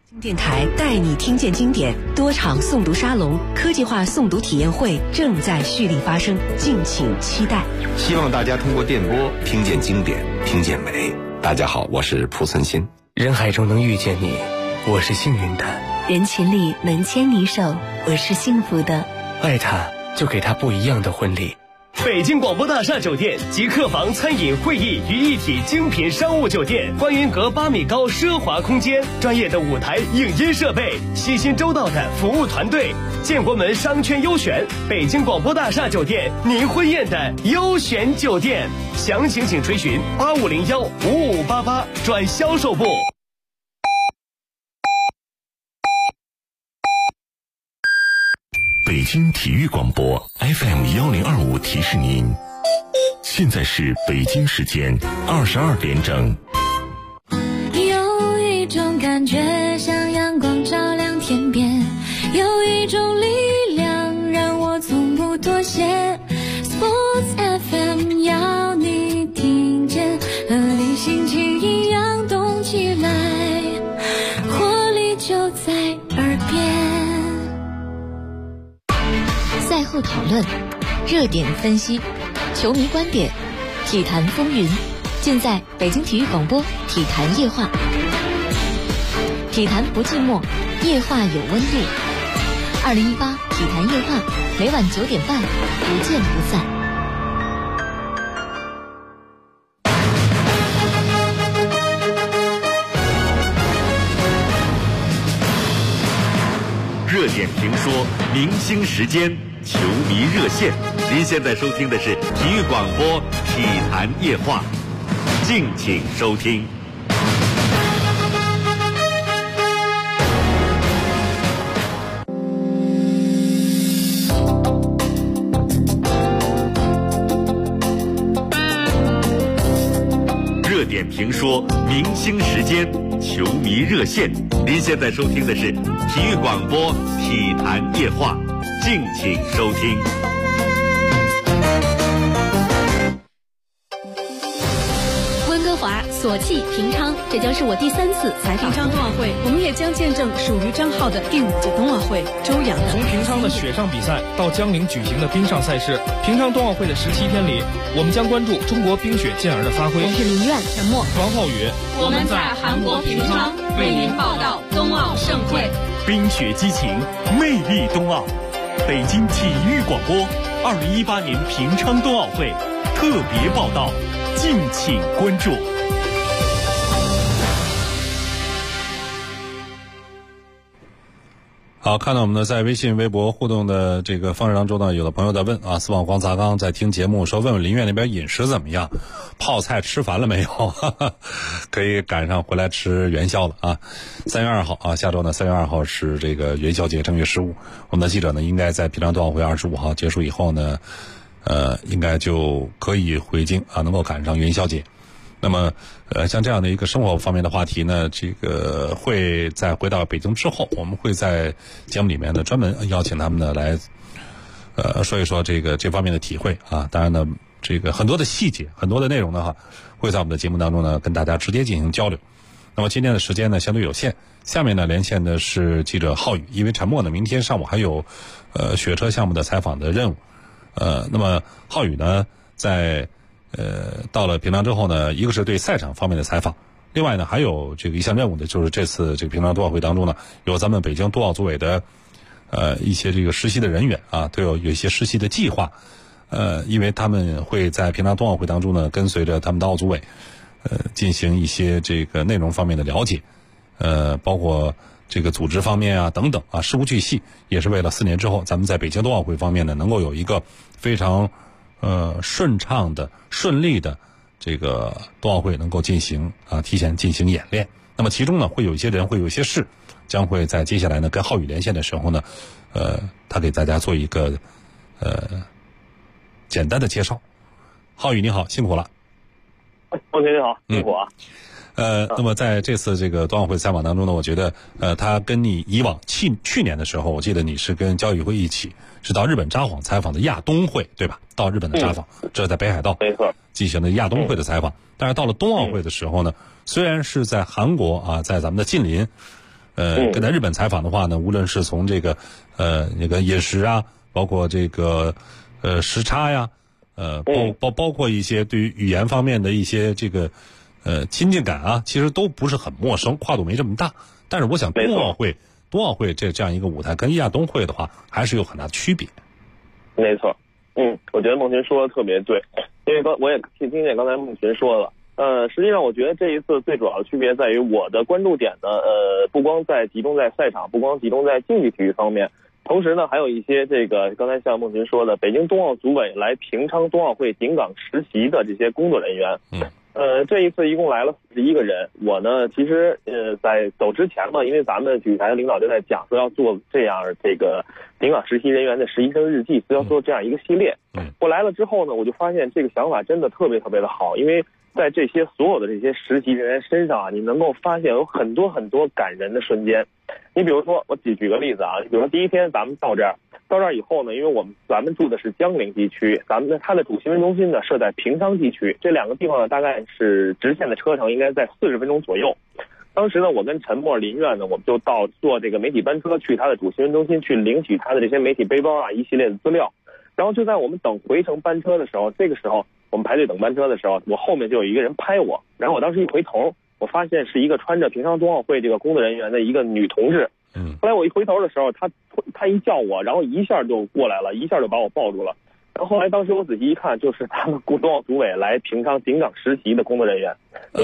电台带你听见经典，多场诵读沙龙、科技化诵读体验会正在蓄力发生，敬请期待。
希望大家通过电波听见经典，听见美。大家好，我是蒲存昕。
人海中能遇见你，我是幸运的；
人群里能牵你手，我是幸福的。
爱他，就给他不一样的婚礼。
北京广播大厦酒店集客房、餐饮、会议于一体精品商务酒店，观云阁8米高奢华空间，专业的舞台、影音设备，细心周到的服务团队，建国门商圈优选，北京广播大厦酒店，您婚宴的优选酒店。详情请垂询8501-5588转销售部。
北京体育广播 FM1025提示您，现在是北京时间22点整。
有一种感觉像阳光照亮天边，有一种力量让我从不妥协。Sports FM 要你听见，和你心情一样动起来，活力就在耳边。
赛后讨论，热点分析，球迷观点，体坛风云，尽在北京体育广播体坛夜话。体坛不寂寞，夜话有温度。2018体坛夜话，每晚9点半，不见不散。
热点评说，明星时间，球迷热线。您现在收听的是体育广播体坛夜话，敬请收听。热点评说，明星时间，球迷热线。您现在收听的是体育广播体坛夜话，敬请收听。
温哥华、索契、平昌，这将是我第3次采访
平昌冬奥会，我们也将见证属于张浩的第5届冬奥会。周洋
从平昌的雪上比赛到江陵举行的冰上赛事，平昌冬奥会的17天里，我们将关注中国冰雪健儿的发挥。
我是林苑，沉默。
王浩宇，
我们在韩国平昌为您报道冬奥盛会。
冰雪激情，魅力冬奥。北京体育广播2018年平昌冬奥会特别报道，敬请关注。
好，看到我们的在微信、微博互动的这个方式当中呢，有的朋友在问啊，四网黄砸缸在听节目，说问问林苑那边饮食怎么样，泡菜吃烦了没有？可以赶上回来吃元宵了啊！3月2号啊，下周呢3月2号是这个元宵节，正月15。我们的记者呢，应该在平昌冬奥会25号结束以后呢，应该就可以回京啊，能够赶上元宵节。那么像这样的一个生活方面的话题呢，这个会在回到北京之后，我们会在节目里面呢专门邀请他们呢来说一说这方面的体会啊。当然呢，这个很多的细节、很多的内容呢会在我们的节目当中呢跟大家直接进行交流。那么今天的时间呢相对有限，下面呢连线的是记者浩宇，因为陈默呢明天上午还有雪车项目的采访的任务。那么浩宇呢在到了平昌之后呢，一个是对赛场方面的采访，另外呢还有这个一项任务呢，就是这次这个平昌冬奥会当中呢，有咱们北京冬奥组委的一些这个实习的人员啊，都有一些实习的计划，因为他们会在平昌冬奥会当中呢，跟随着他们的奥组委进行一些这个内容方面的了解，包括这个组织方面啊等等啊，事无巨细，也是为了4年之后咱们在北京冬奥会方面呢，能够有一个非常顺畅的、顺利的这个冬奥会能够进行提前进行演练。那么其中呢，会有一些人，会有一些事，将会在接下来呢跟浩宇连线的时候呢，他给大家做一个简单的介绍。浩宇你好，辛苦了。
同学你好，辛苦啊。
那么在这次这个冬奥会采访当中呢，我觉得他跟你以往去年的时候，我记得你是跟焦宇辉一起是到日本札幌采访的亚冬会，对吧？到日本的札幌，这是在北海道进行的亚冬会的采访。但是到了冬奥会的时候呢，虽然是在韩国啊，在咱们的近邻， 跟在日本采访的话呢，无论是从这个那个饮食啊，包括这个时差呀，包括一些对于语言方面的一些这个亲近感啊，其实都不是很陌生，跨度没这么大。但是我想冬奥会这样一个舞台跟亚冬会的话，还是有很大的区别。
没错，我觉得孟群说的特别对，因为我也听见刚才孟群说了。实际上我觉得这一次最主要的区别在于我的关注点呢，不光集中在赛场，不光集中在竞技体育方面，同时呢还有一些这个刚才像孟群说的，北京冬奥组委来平昌冬奥会顶岗实习的这些工作人员。这一次一共来了41个人。我呢，其实在走之前嘛，因为咱们体育台的领导就在讲说要做这样这个顶岗实习人员的实习生日记，要做这样一个系列。我来了之后呢，我就发现这个想法真的特别特别的好，因为在这些所有的这些实习人员身上啊，你能够发现有很多很多感人的瞬间。你比如说，我举个例子啊，比如说第一天咱们到这儿以后呢，因为咱们住的是江陵地区，它的主新闻中心呢设在平昌地区，这两个地方呢大概是直线的车程应该在40分钟左右。当时呢，我跟陈默、林苑呢，我们就坐这个媒体班车去他的主新闻中心去领取他的这些媒体背包啊，一系列的资料。然后就在我们等回程班车的时候，这个时候我们排队等班车的时候，我后面就有一个人拍我，然后我当时一回头，我发现是一个穿着平昌冬奥会这个工作人员的一个女同志。后来我一回头的时候，她一叫我，然后一下就过来了，一下就把我抱住了。然后后来当时我仔细一看，就是他们冬奥组委来平昌顶岗实习的工作人员。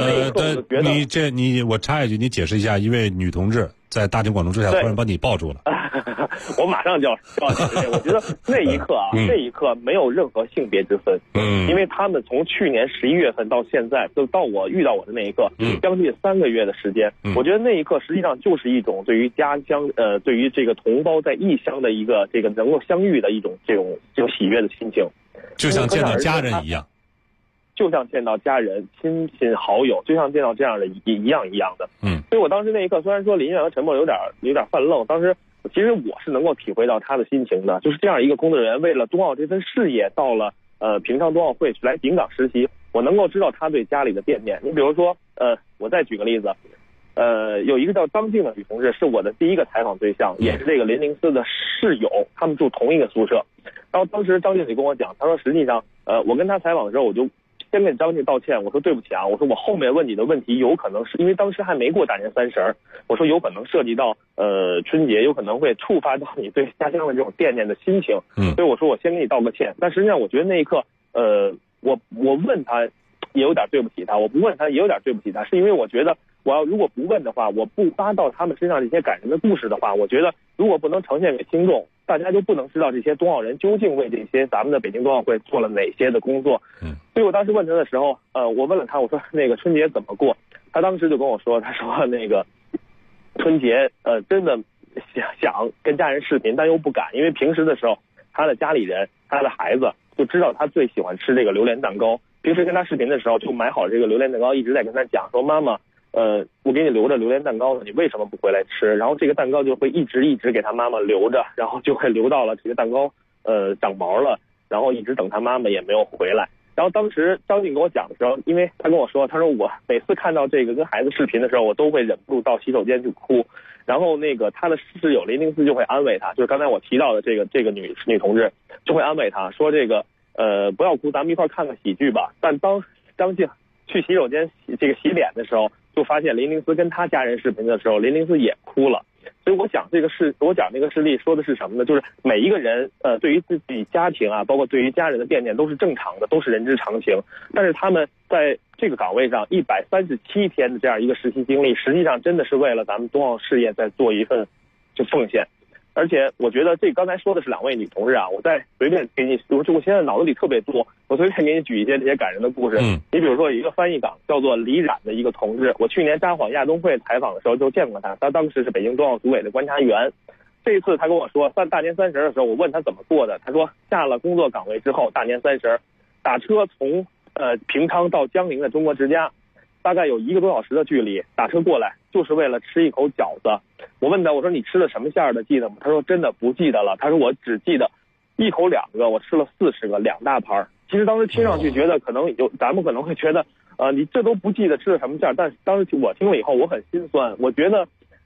我插一句，你解释一下，一位女同志在大庭广众之下突然把你抱住了。
我马上就要解释。我觉得那一刻啊，那一刻没有任何性别之分。因为他们从去年11月份到现在，就到我遇到我的那一刻，将近3个月的时间。我觉得那一刻实际上就是一种对于家乡，对于这个同胞在异乡的一个这个能够相遇的一种这种喜悦的心情，
就像见到家人一样。
就像见到家人、亲戚好友，就像见到这样的一样的。所以我当时那一刻，虽然说林苑和陈默有点犯愣，当时其实我是能够体会到他的心情的。就是这样一个工作人员，为了冬奥这份事业，到了平昌冬奥会来顶岗实习，我能够知道他对家里的惦念。你比如说，我再举个例子，有一个叫张静的女同志，是我的第一个采访对象，也是这个林宁思的室友，他们住同一个宿舍。然后当时张静就跟我讲，他说实际上，我跟他采访的时候，我就先跟张静道歉，我说对不起啊，我说我后面问你的问题有可能是因为当时还没过大年30，我说有可能涉及到春节，有可能会触发到你对家乡的这种惦念的心情，所以我说我先跟你道个歉。但实际上我觉得那一刻，我问他也有点对不起他，我不问他也有点对不起他，是因为我觉得我要如果不问的话，我不扒到他们身上这些感人的故事的话，我觉得如果不能呈现给听众，大家就不能知道这些冬奥人究竟为这些咱们的北京冬奥会做了哪些的工作。所以我当时问他的时候，我问了他，我说那个春节怎么过？他当时就跟我说，他说那个春节真的想跟家人视频，但又不敢，因为平时的时候他的家里人、他的孩子就知道他最喜欢吃这个榴莲蛋糕，平时跟他视频的时候就买好这个榴莲蛋糕，一直在跟他讲说妈妈。我给你留着榴莲蛋糕呢，你为什么不回来吃？然后这个蛋糕就会一直给他妈妈留着，然后就会留到了这个蛋糕长毛了，然后一直等他妈妈也没有回来。然后当时张静跟我讲的时候，因为他跟我说，他说我每次看到这个跟孩子视频的时候，我都会忍不住到洗手间去哭。然后那个他的室友林宁思就会安慰他，就是刚才我提到的这个女同志就会安慰他说这个不要哭，咱们一块看个喜剧吧。但当张静去洗手间洗脸的时候，就发现林宁思跟他家人视频的时候，林宁思也哭了。所以我讲那个事例说的是什么呢？就是每一个人对于自己家庭啊，包括对于家人的惦念都是正常的，都是人之常情。但是他们在这个岗位上137天的这样一个实习经历，实际上真的是为了咱们冬奥事业在做一份就奉献。而且我觉得这刚才说的是2位女同志啊，我再随便给你，我现在脑子里特别多，我随便给你举一些这些感人的故事。你比如说有一个翻译岗叫做李冉的一个同志，我去年札幌亚冬会采访的时候就见过他，他当时是北京冬奥组委的观察员。这一次他跟我说，大年30的时候，我问他怎么过的，他说下了工作岗位之后，大年30打车从平昌到江陵的中国之家，大概有1个多小时的距离，打车过来就是为了吃一口饺子。我问他，我说你吃的什么馅的记得吗？他说真的不记得了，他说我只记得1口2个，我吃了40个，2大盘。其实当时听上去觉得可能咱们可能会觉得你这都不记得吃的什么馅，但是当时我听了以后我很心酸。我觉得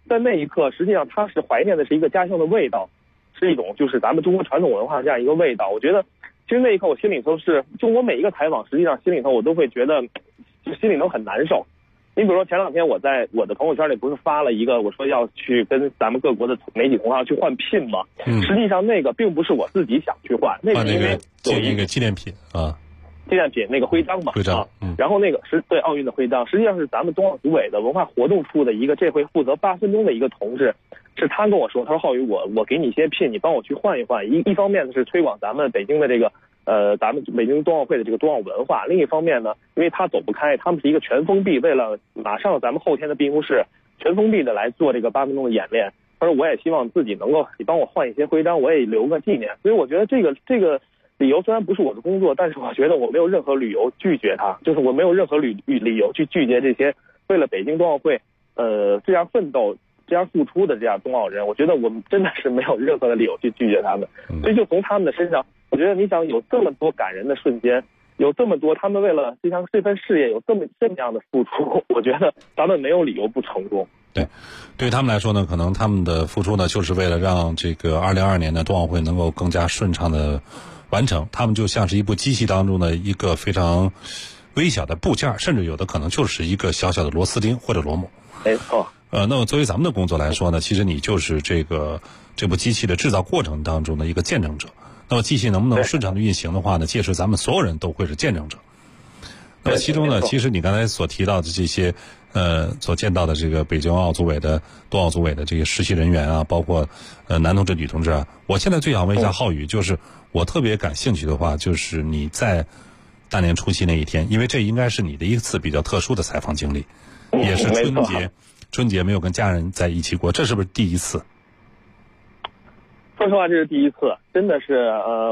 在那一刻，实际上他是怀念的是一个家乡的味道，是一种就是咱们中国传统文化这样一个味道。我觉得其实那一刻我心里头是，就我每一个采访，实际上心里头我都会觉得，就心里头很难受。你比如说前两天我在我的朋友圈里不是发了一个，我说要去跟咱们各国的媒体同行去换聘嘛，实际上那个并不是我自己想去换，那个因为有一个
纪念品啊，
纪念品那个徽章嘛，然后那个是对奥运的徽章，实际上是咱们冬奥组委的文化活动处的一个这回负责8分钟的一个同志，是他跟我说，他说浩宇我给你一些聘，你帮我去换一换，一方面是推广咱们北京的这个咱们北京冬奥会的这个冬奥文化，另一方面呢，因为他走不开，他们是一个全封闭，为了马上咱们后天的闭幕式全封闭的来做这个8分钟的演练，他说我也希望自己能够你帮我换一些徽章，我也留个纪念。所以我觉得这个理由虽然不是我的工作，但是我觉得我没有任何理由拒绝他，就是我没有任何理由去拒绝这些为了北京冬奥会这样奋斗这样付出的这样冬奥人，我觉得我们真的是没有任何的理由去拒绝他们。所以就从他们的身上，我觉得你想有这么多感人的瞬间，有这么多他们为了这份事业有这么样的付出，我觉得咱们没有理由不成功。
对于他们来说呢，可能他们的付出呢，就是为了让这个2022年的冬奥会能够更加顺畅的完成。他们就像是一部机器当中的一个非常微小的部件，甚至有的可能就是一个小小的螺丝钉或者螺母。
没错。
那么作为咱们的工作来说呢，其实你就是这部机器的制造过程当中的一个见证者。那么机器能不能顺畅的运行的话呢，届时咱们所有人都会是见证者。那么其中呢，其实你刚才所提到的这些所见到的这个北京冬奥组委的这些实习人员啊，包括男同志女同志啊，我现在最想问一下浩宇，就是我特别感兴趣的话，就是你在大年除夕那一天，因为这应该是你的一次比较特殊的采访经历，也是春节没有跟家人在一起过，这是不是第一次？
说实话，这是第一次，真的是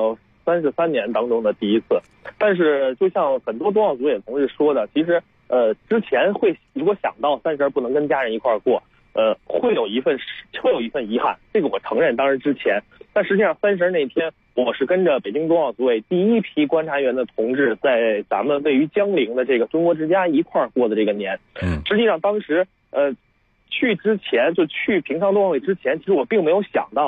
33年当中的第一次。但是就像很多冬奥组委同志说的，其实之前如果想到30不能跟家人一块儿过，会有一份遗憾，这个我承认。当然之前，但实际上30那天，我是跟着北京冬奥组委第一批观察员的同志，在咱们位于江陵的这个中国之家一块儿过的这个年。实际上当时去之前，就去平昌冬奥会之前，其实我并没有想到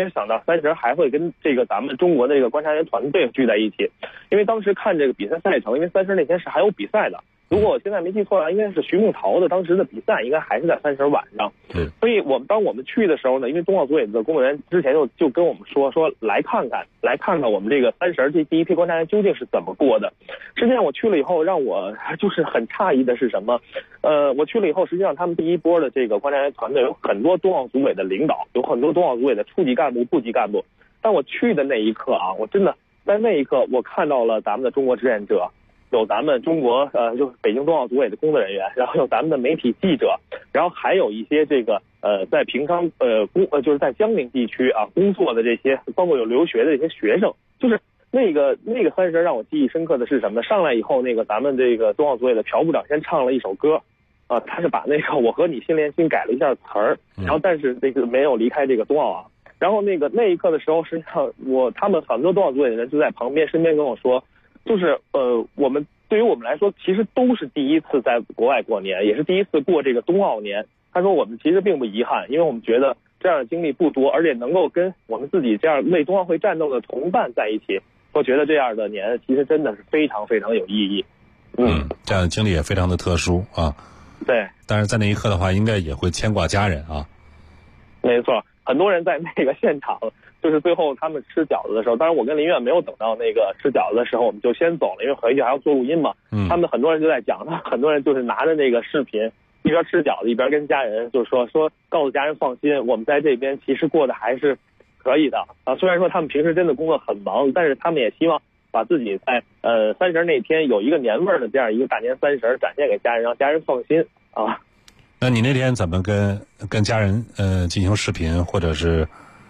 30还会跟这个咱们中国的这个观察员团队聚在一起，因为当时看这个比赛赛程，因为30那天是还有比赛的。如果我现在没记错了，应该是徐梦桃的当时的比赛应该还是在30晚上。所以当我们去的时候呢，因为冬奥组委的工作人员之前就跟我们说来看看我们这个30这第一批观察员究竟是怎么过的。实际上我去了以后，让我就是很诧异的是什么？我去了以后，实际上他们第一波的这个观察员团队有很多冬奥组委的领导，有很多冬奥组委的初级干部、部级干部。但我去的那一刻啊，我真的在那一刻我看到了咱们的中国志愿者。有咱们中国就是北京冬奥组委的工作人员，然后有咱们的媒体记者，然后还有一些这个在平昌就是在江陵地区啊工作的这些，包括有留学的这些学生。就是那个30让我记忆深刻的是什么？上来以后，那个咱们这个冬奥组委的朴部长先唱了一首歌啊，他是把那个我和你心连心改了一下词儿，然后但是这个没有离开这个冬奥啊。然后那一刻的时候，实际上他们很多冬奥组委的人就在旁边身边跟我说。就是对于我们来说，其实都是第一次在国外过年，也是第一次过这个冬奥年。他说我们其实并不遗憾，因为我们觉得这样的经历不多，而且能够跟我们自己这样为冬奥会战斗的同伴在一起，我觉得这样的年其实真的是非常非常有意义。
这样的经历也非常的特殊啊。
对，
但是在那一刻的话，应该也会牵挂家人啊。
没错，很多人在那个现场。就是最后他们吃饺子的时候，当然我跟林苑没有等到那个吃饺子的时候，我们就先走了，因为回去还要做录音嘛。他们很多人就在讲，很多人就是拿着那个视频，一边吃饺子一边跟家人就说告诉家人放心，我们在这边其实过得还是可以的啊。虽然说他们平时真的工作很忙，但是他们也希望把自己在30那天有一个年味儿的这样一个大年30展现给家人，让家人放心啊。
那你那天怎么跟家人进行视频或者是？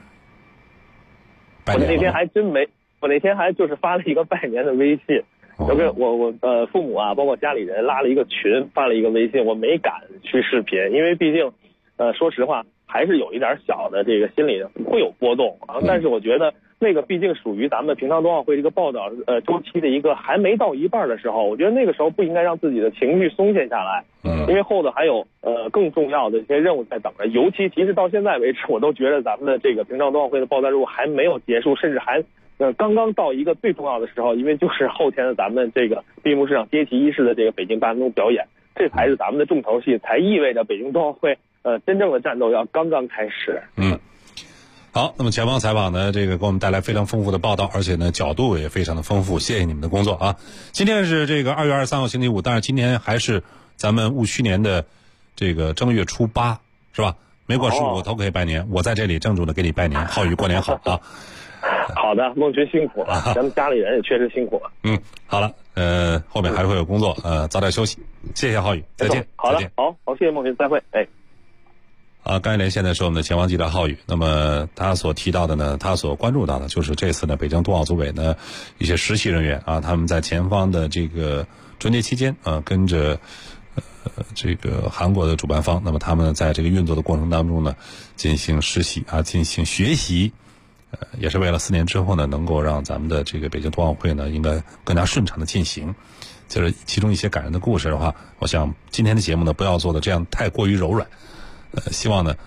我那天还真没，我那天还就是发了一个拜年的微信，就跟我父母啊，包括家里人拉了一个群，发了一个微信，我没敢去视频，因为毕竟说实话还是有一点小的这个心里会有波动啊。但是我觉得那个毕竟属于咱们平昌冬奥会这个报道周期的一个还没到一半的时候，我觉得那个时候不应该让自己的情绪松懈下来，因为后头还有更重要的一些任务在等着。尤其其实到现在为止，我都觉得咱们的这个平昌冬奥会的报道任务还没有结束，甚至还刚刚到一个最重要的时候，因为就是后天的咱们这个闭幕式上阶旗仪式的这个北京八分钟表演，这才是咱们的重头戏，才意味着北京冬奥会真正的战斗要刚刚开始。
好，那么前方采访呢，这个给我们带来非常丰富的报道，而且呢角度也非常的丰富，谢谢你们的工作啊！今天是这个2月23号星期五，但是今天还是咱们戊戌年的这个正月初8，是吧？没过15头可以拜年，我在这里郑重的给你拜年，浩宇过年好啊！
好的，孟群辛苦了，咱们家里人也确实辛苦了。
好了，后面还会有工作，早点休息，谢谢浩宇，再见。
好的，好，谢谢孟群，再会，
刚才连线的是我们的前方记者浩宇，那么他所提到的呢，他所关注到的就是这次呢，北京冬奥组委呢一些实习人员啊，他们在前方的这个春节期间跟着这个韩国的主办方，那么他们在这个运作的过程当中呢，进行实习啊，进行学习，也是为了4年之后呢，能够让咱们的这个北京冬奥会呢，应该更加顺畅的进行。就是其中一些感人的故事的话，我想今天的节目呢，不要做的这样太过于柔软。希望呢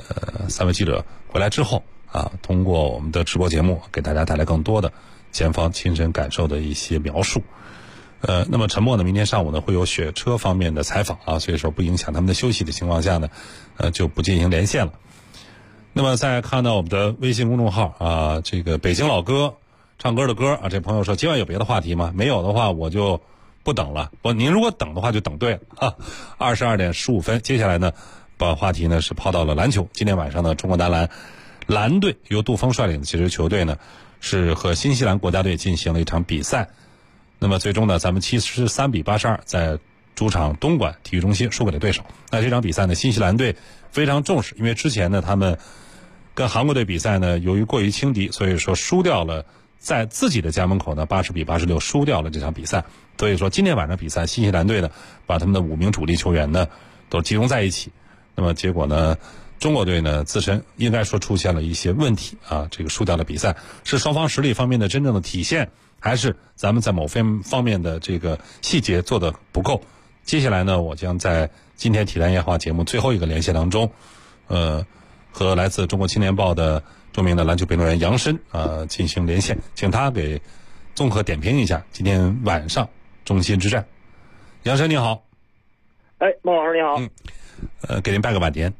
，3位记者回来之后啊，通过我们的直播节目，给大家带来更多的前方亲身感受的一些描述。那么陈默呢，明天上午呢会有雪车方面的采访啊，所以说不影响他们的休息的情况下呢，就不进行连线了。那么再看到我们的微信公众号啊，这个北京老歌唱歌的歌啊，这朋友说今晚有别的话题吗？没有的话我就不等了。您如果等的话就等对了啊。22点15分，接下来呢，把话题呢是抛到了篮球。今天晚上呢，中国男篮队由杜峰率领的这支球队呢，是和新西兰国家队进行了一场比赛。那么最终呢，咱们73比82在主场东莞体育中心输给了对手。那这场比赛呢，新西兰队非常重视，因为之前呢他们跟韩国队比赛呢，由于过于轻敌，所以说输掉了，在自己的家门口呢80比86输掉了这场比赛。所以说今天晚上比赛，新西兰队呢把他们的5名主力球员呢都集中在一起。那么结果呢，中国队呢自身应该说出现了一些问题啊，这个输掉了比赛，是双方实力方面的真正的体现，还是咱们在某方面的这个细节做得不够？接下来呢，我将在今天体坛夜话节目最后一个连线当中，和来自中国青年报的著名的篮球评论员杨申进行连线，请他给综合点评一下今天晚上中心之战。杨申你好。
孟老师你好。
给您拜个晚年。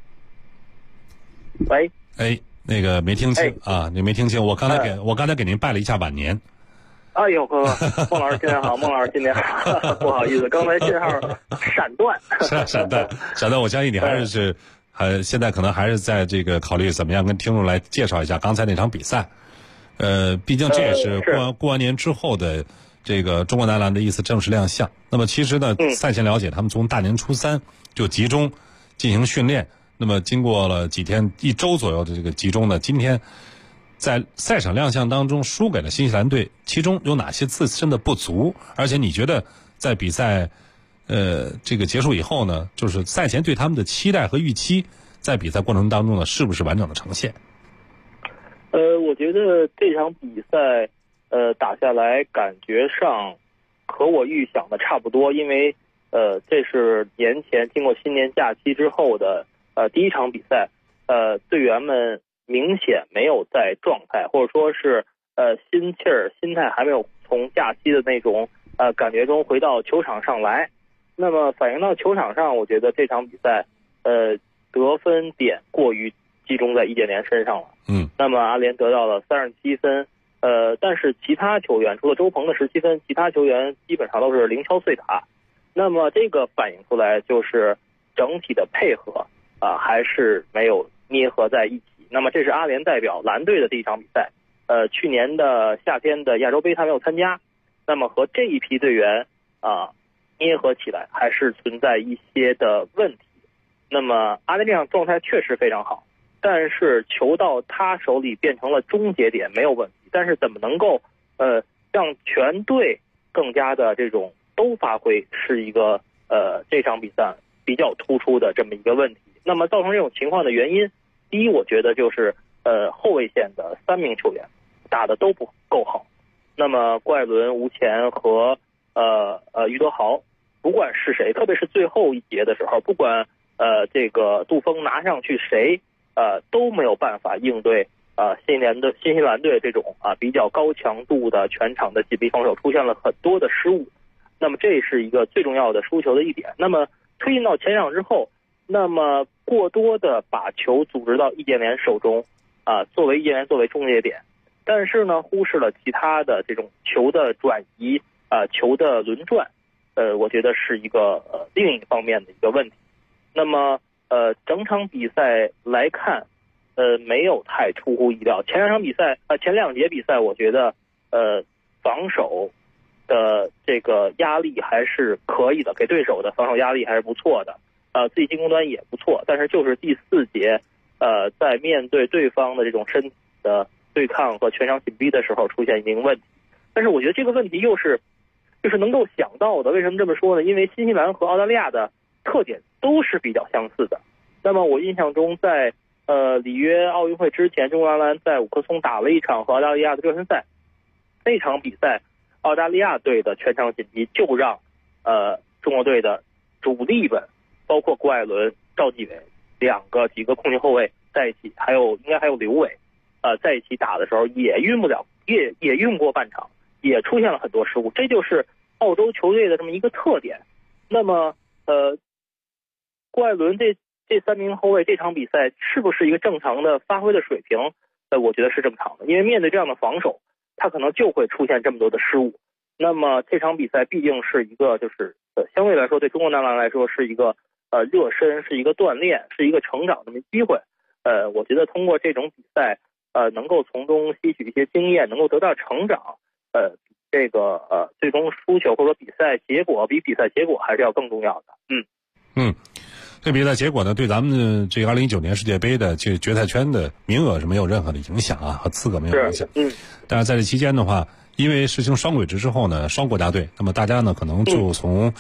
喂。
那个没听清啊，你没听清，我刚才给您拜了一下晚年。
哎呦呵，孟老师新年好，孟老师新年好，不好意思，刚才信号闪断。
闪断，我相信你现在可能还是在这个考虑怎么样跟听众来介绍一下刚才那场比赛。毕竟这也是过完年之后的这个中国男篮的一次正式亮相。那么其实呢，赛前了解，他们从大年初3就集中进行训练。那么经过了几天1周左右的这个集中呢，今天在赛场亮相当中输给了新西兰队，其中有哪些自身的不足？而且你觉得在比赛这个结束以后呢，就是赛前对他们的期待和预期，在比赛过程当中呢，是不是完整的呈现？
我觉得这场比赛打下来，感觉上和我预想的差不多，因为这是年前经过新年假期之后的第一场比赛，队员们明显没有在状态，或者说是心态还没有从假期的那种感觉中回到球场上来。那么反映到球场上，我觉得这场比赛得分点过于集中在易建联身上了。那么阿联得到了37分，但是其他球员除了周鹏的17分，其他球员基本上都是零敲碎打。那么这个反映出来就是整体的配合还是没有捏合在一起。那么这是阿联代表蓝队的第一场比赛，去年的夏天的亚洲杯他没有参加，那么和这一批队员捏合起来还是存在一些的问题。那么阿联这样状态确实非常好，但是球到他手里变成了终结点没有问题，但是怎么能够让全队更加的这种都发挥，是一个这场比赛比较突出的这么一个问题。
那么造成这种情况的原因，第一，我觉得就是后卫线的3名球员打得都不够好。那么郭艾伦、吴前和于德豪，不管是谁，特别是最后一节的时候，不管这个杜锋拿上去谁，都没有办法应对新西兰队这种比较高强度的全场的紧逼防守，出现了很多的失误。那么这是一个最重要的输球的一点。那么推进到前场之后，那么过多的把球组织到易建联手中，作为易建联作为终结点，但是呢忽视了其他的这种球的转移，球的轮转，我觉得是一个另一方面的一个问题。那么整场比赛来看，没有太出乎意料。前2节比赛，我觉得防守的这个压力还是可以的，给对手的防守压力还是不错的，自己进攻端也不错。但是就是第4节，在面对对方的这种身体的对抗和全场紧逼的时候出现一定问题。但是我觉得这个问题就是能够想到的。为什么这么说呢？因为新西兰和澳大利亚的特点都是比较相似的。那么我印象中，在里约奥运会之前，中国男篮在五棵松打了一场和澳大利亚的热身赛，那场比赛澳大利亚队的全场紧逼就让中国队的主力们，包括郭艾伦、赵继伟几个控球后卫在一起，应该还有刘伟，在一起打的时候也晕过半场，也出现了很多失误。这就是澳洲球队的这么一个特点。那么郭艾伦这3名后卫这场比赛是不是一个正常的发挥的水平？我觉得是正常的，因为面对这样的防守，他可能就会出现这么多的失误。那么这场比赛毕竟是一个就是相对来说对中国男篮来说是一个热身，是一个锻炼，是一个成长的机会。我觉得通过这种比赛能够从中吸取一些经验，能够得到成长，这个最终输球或者比赛结果比比赛结果还是要更重要的。
这比赛结果呢，对咱们这个2019年世界杯的这决赛圈的名额是没有任何的影响和资格没有影响。但是在这期间的话，因为实行双轨制之后呢，双国家队，那么大家呢可能就从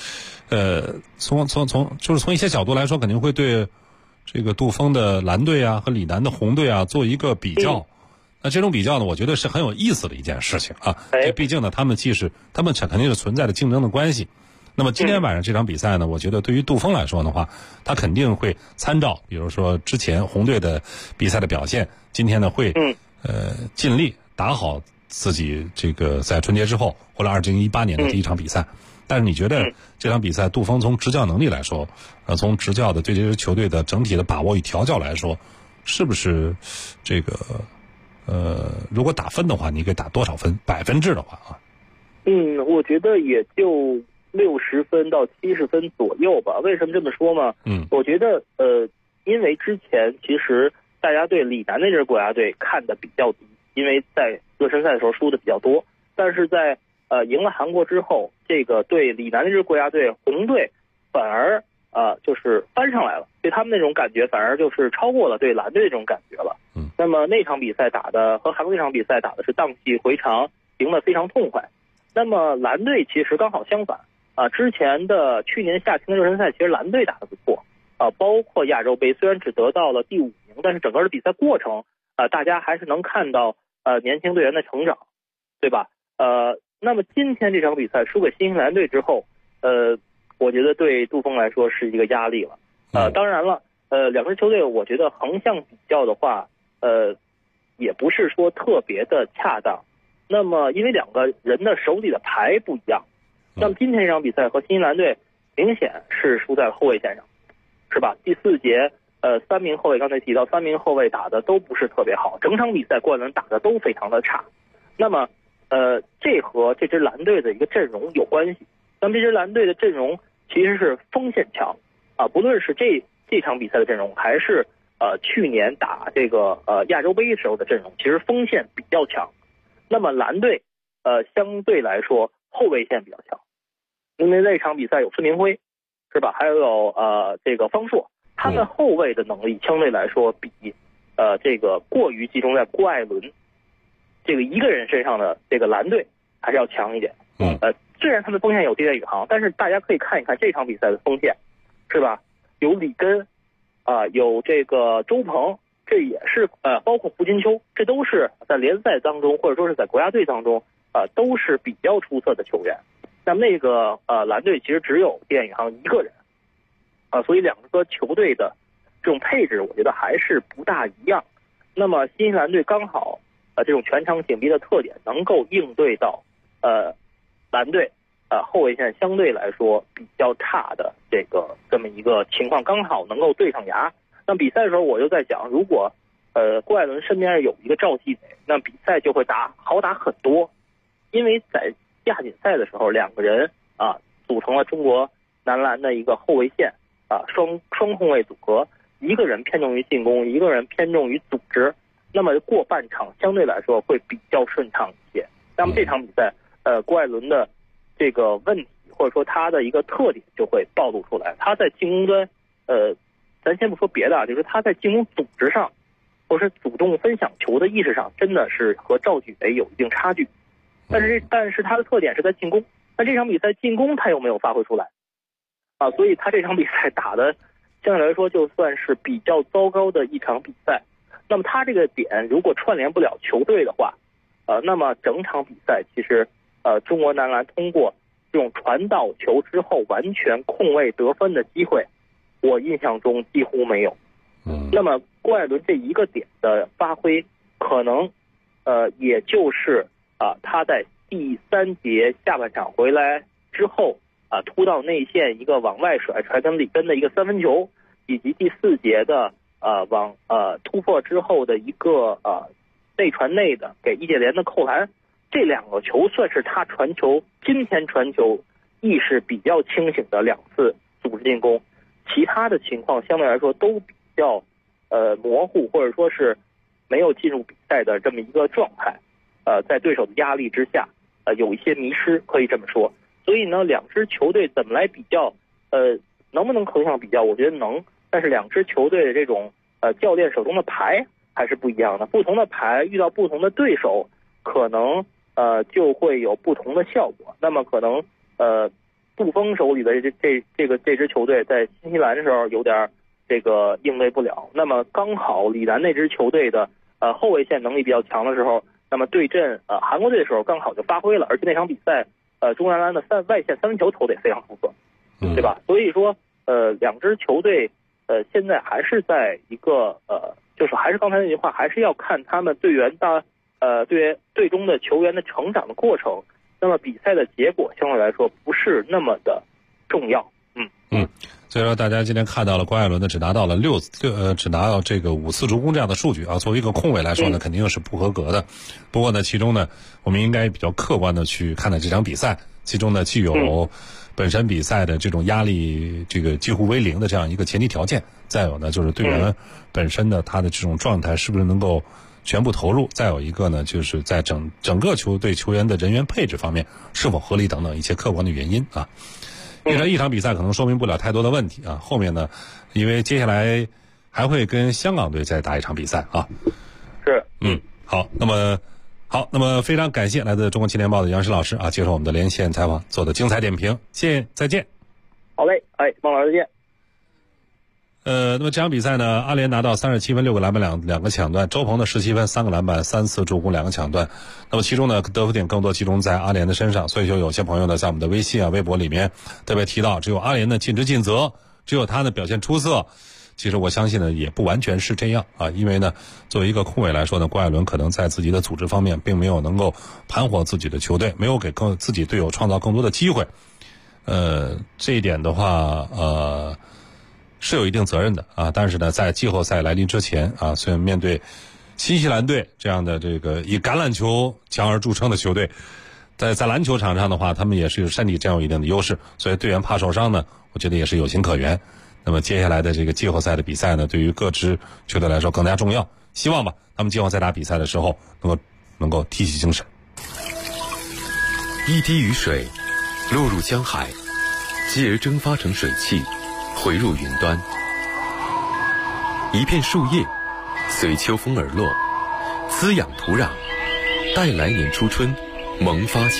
一些角度来说，肯定会对这个杜锋的蓝队和李楠的红队做一个比较。那这种比较呢，我觉得是很有意思的一件事情这毕竟呢，他们肯定是存在着竞争的关系。那么今天晚上这场比赛呢，我觉得对于杜锋来说的话，他肯定会参照，比如说之前红队的比赛的表现，今天呢会尽力打好自己这个在春节之后或者2018年的第一场比赛。但是你觉得这场比赛杜锋从执教能力来说，从执教的对这支球队的整体的把握与调教来说，是不是这个如果打分的话，你给打多少分？百分制的话
我觉得也就60分到70分左右吧。为什么这么说呢？我觉得因为之前其实大家对李楠那支国家队看的比较低，因为在热身赛的时候输的比较多，但是在赢了韩国之后，这个对李楠那支国家队红队反而就是翻上来了，对他们那种感觉反而就是超过了对蓝队这种感觉了。那么那场比赛打的和韩国那场比赛打的是荡气回肠，赢得非常痛快。那么蓝队其实刚好相反之前的去年夏天的热身赛，其实蓝队打得不错包括亚洲杯，虽然只得到了第5名，但是整个的比赛过程大家还是能看到年轻队员的成长，对吧？那么今天这场比赛输给新西兰队之后，我觉得对杜锋来说是一个压力了。当然了，两支球队我觉得横向比较的话，也不是说特别的恰当。那么因为两个人的手里的牌不一样，那么今天这场比赛和新西兰队明显是输在了后卫线上，是吧？第4节3名后卫，刚才提到3名后卫打的都不是特别好，整场比赛郭艾伦打的都非常的差。那么这和这支蓝队的一个阵容有关系。那么这支蓝队的阵容其实是锋线强不论是这场比赛的阵容，还是去年打这个亚洲杯时候的阵容，其实锋线比较强。那么蓝队相对来说后卫线比较强，因为那场比赛有孙明辉，是吧？还有这个方硕，他们后卫的能力相对来说比这个过于集中在郭艾伦这个一个人身上的这个蓝队还是要强一点。虽然他们锋线有丁彦雨航，但是大家可以看一看这场比赛的锋线，是吧？有里根有这个周鹏，这也是包括胡金秋，这都是在联赛当中或者说是在国家队当中都是比较出色的球员。那么那个蓝队其实只有卞宇航一个人所以两个球队的这种配置我觉得还是不大一样。那么新西兰队刚好这种全场紧逼的特点能够应对到蓝队后卫线相对来说比较差的这么一个情况，刚好能够对上牙。那比赛的时候我就在想，如果郭艾伦身边有一个赵继伟，那比赛就会好打很多。因为在亚锦赛的时候，两个人组成了中国男篮的一个后卫线双控卫组合，一个人偏重于进攻，一个人偏重于组织，那么过半场相对来说会比较顺畅一些。那么这场比赛郭艾伦的这个问题或者说他的一个特点就会暴露出来，他在进攻端咱先不说别的就是他在进攻组织上或者是主动分享球的意识上真的是和赵继伟有一定差距，但是他的特点是在进攻，那这场比赛进攻他又没有发挥出来所以他这场比赛打的相对来说就算是比较糟糕的一场比赛。那么他这个点如果串联不了球队的话那么整场比赛其实中国男篮通过这种传导球之后完全控卫得分的机会我印象中几乎没有。那么郭艾伦这一个点的发挥可能也就是他在第3节下半场回来之后突到内线一个往外甩跟里根的一个3分球，以及第4节的往突破之后的一个内传内的给易建联的扣篮，这2个球算是他今天传球意识比较清醒的2次组织进攻。其他的情况相对来说都比较模糊，或者说是没有进入比赛的这么一个状态在对手的压力之下有一些迷失，可以这么说。所以呢两支球队怎么来比较能不能横向比较我觉得能，但是两支球队的这种教练手中的牌还是不一样的，不同的牌遇到不同的对手可能就会有不同的效果。那么可能杜锋手里的这支球队在新西兰的时候有点这个应对不了，那么刚好李楠那支球队的后卫线能力比较强的时候，那么对阵韩国队的时候刚好就发挥了，而且那场比赛中国男篮的外线3分球投得也非常出色，对吧？所以说两支球队现在还是在一个就是还是刚才那句话，还是要看他们队员的队中的球员的成长的过程。那么比赛的结果相对来说不是那么的重要。
所以说大家今天看到了郭艾伦呢只拿到这个5次助攻这样的数据作为一个控卫来说呢肯定是不合格的。不过呢其中呢我们应该比较客观的去看待这场比赛，其中呢既有本身比赛的这种压力这个几乎为0的这样一个前提条件，再有呢就是队员本身的他的这种状态是不是能够全部投入，再有一个呢就是在整个球队球员的人员配置方面是否合理等等一些客观的原因因为一场比赛可能说明不了太多的问题后面呢因为接下来还会跟香港队再打一场比赛
是
好，那么非常感谢来自中国青年报的杨石老师接受我们的连线采访做的精彩点评，谢谢，再见。
好嘞，孟老师再见。
那么这场比赛呢，阿联拿到37分6个篮板两个抢断，周鹏的17分3个篮板3次助攻2个抢断。那么其中呢得分点更多集中在阿联的身上，所以就有些朋友呢在我们的微信微博里面特别提到只有阿联呢尽职尽责，只有他呢表现出色。其实我相信呢也不完全是这样因为呢作为一个控卫来说呢，郭艾伦可能在自己的组织方面并没有能够盘活自己的球队，没有给自己队友创造更多的机会。这一点的话是有一定责任的但是呢在季后赛来临之前虽然面对新西兰队这样的这个以橄榄球强而著称的球队，在篮球场上的话他们也是身体占有一定的优势，所以队员怕受伤呢我觉得也是有情可原。那么接下来的这个季后赛的比赛呢对于各支球队来说更加重要，希望吧他们季后赛打比赛的时候能够提起精神。
一滴雨水落入江海，继而蒸发成水汽回入云端，一片树叶随秋风而落，滋养土壤，带来年初春，萌发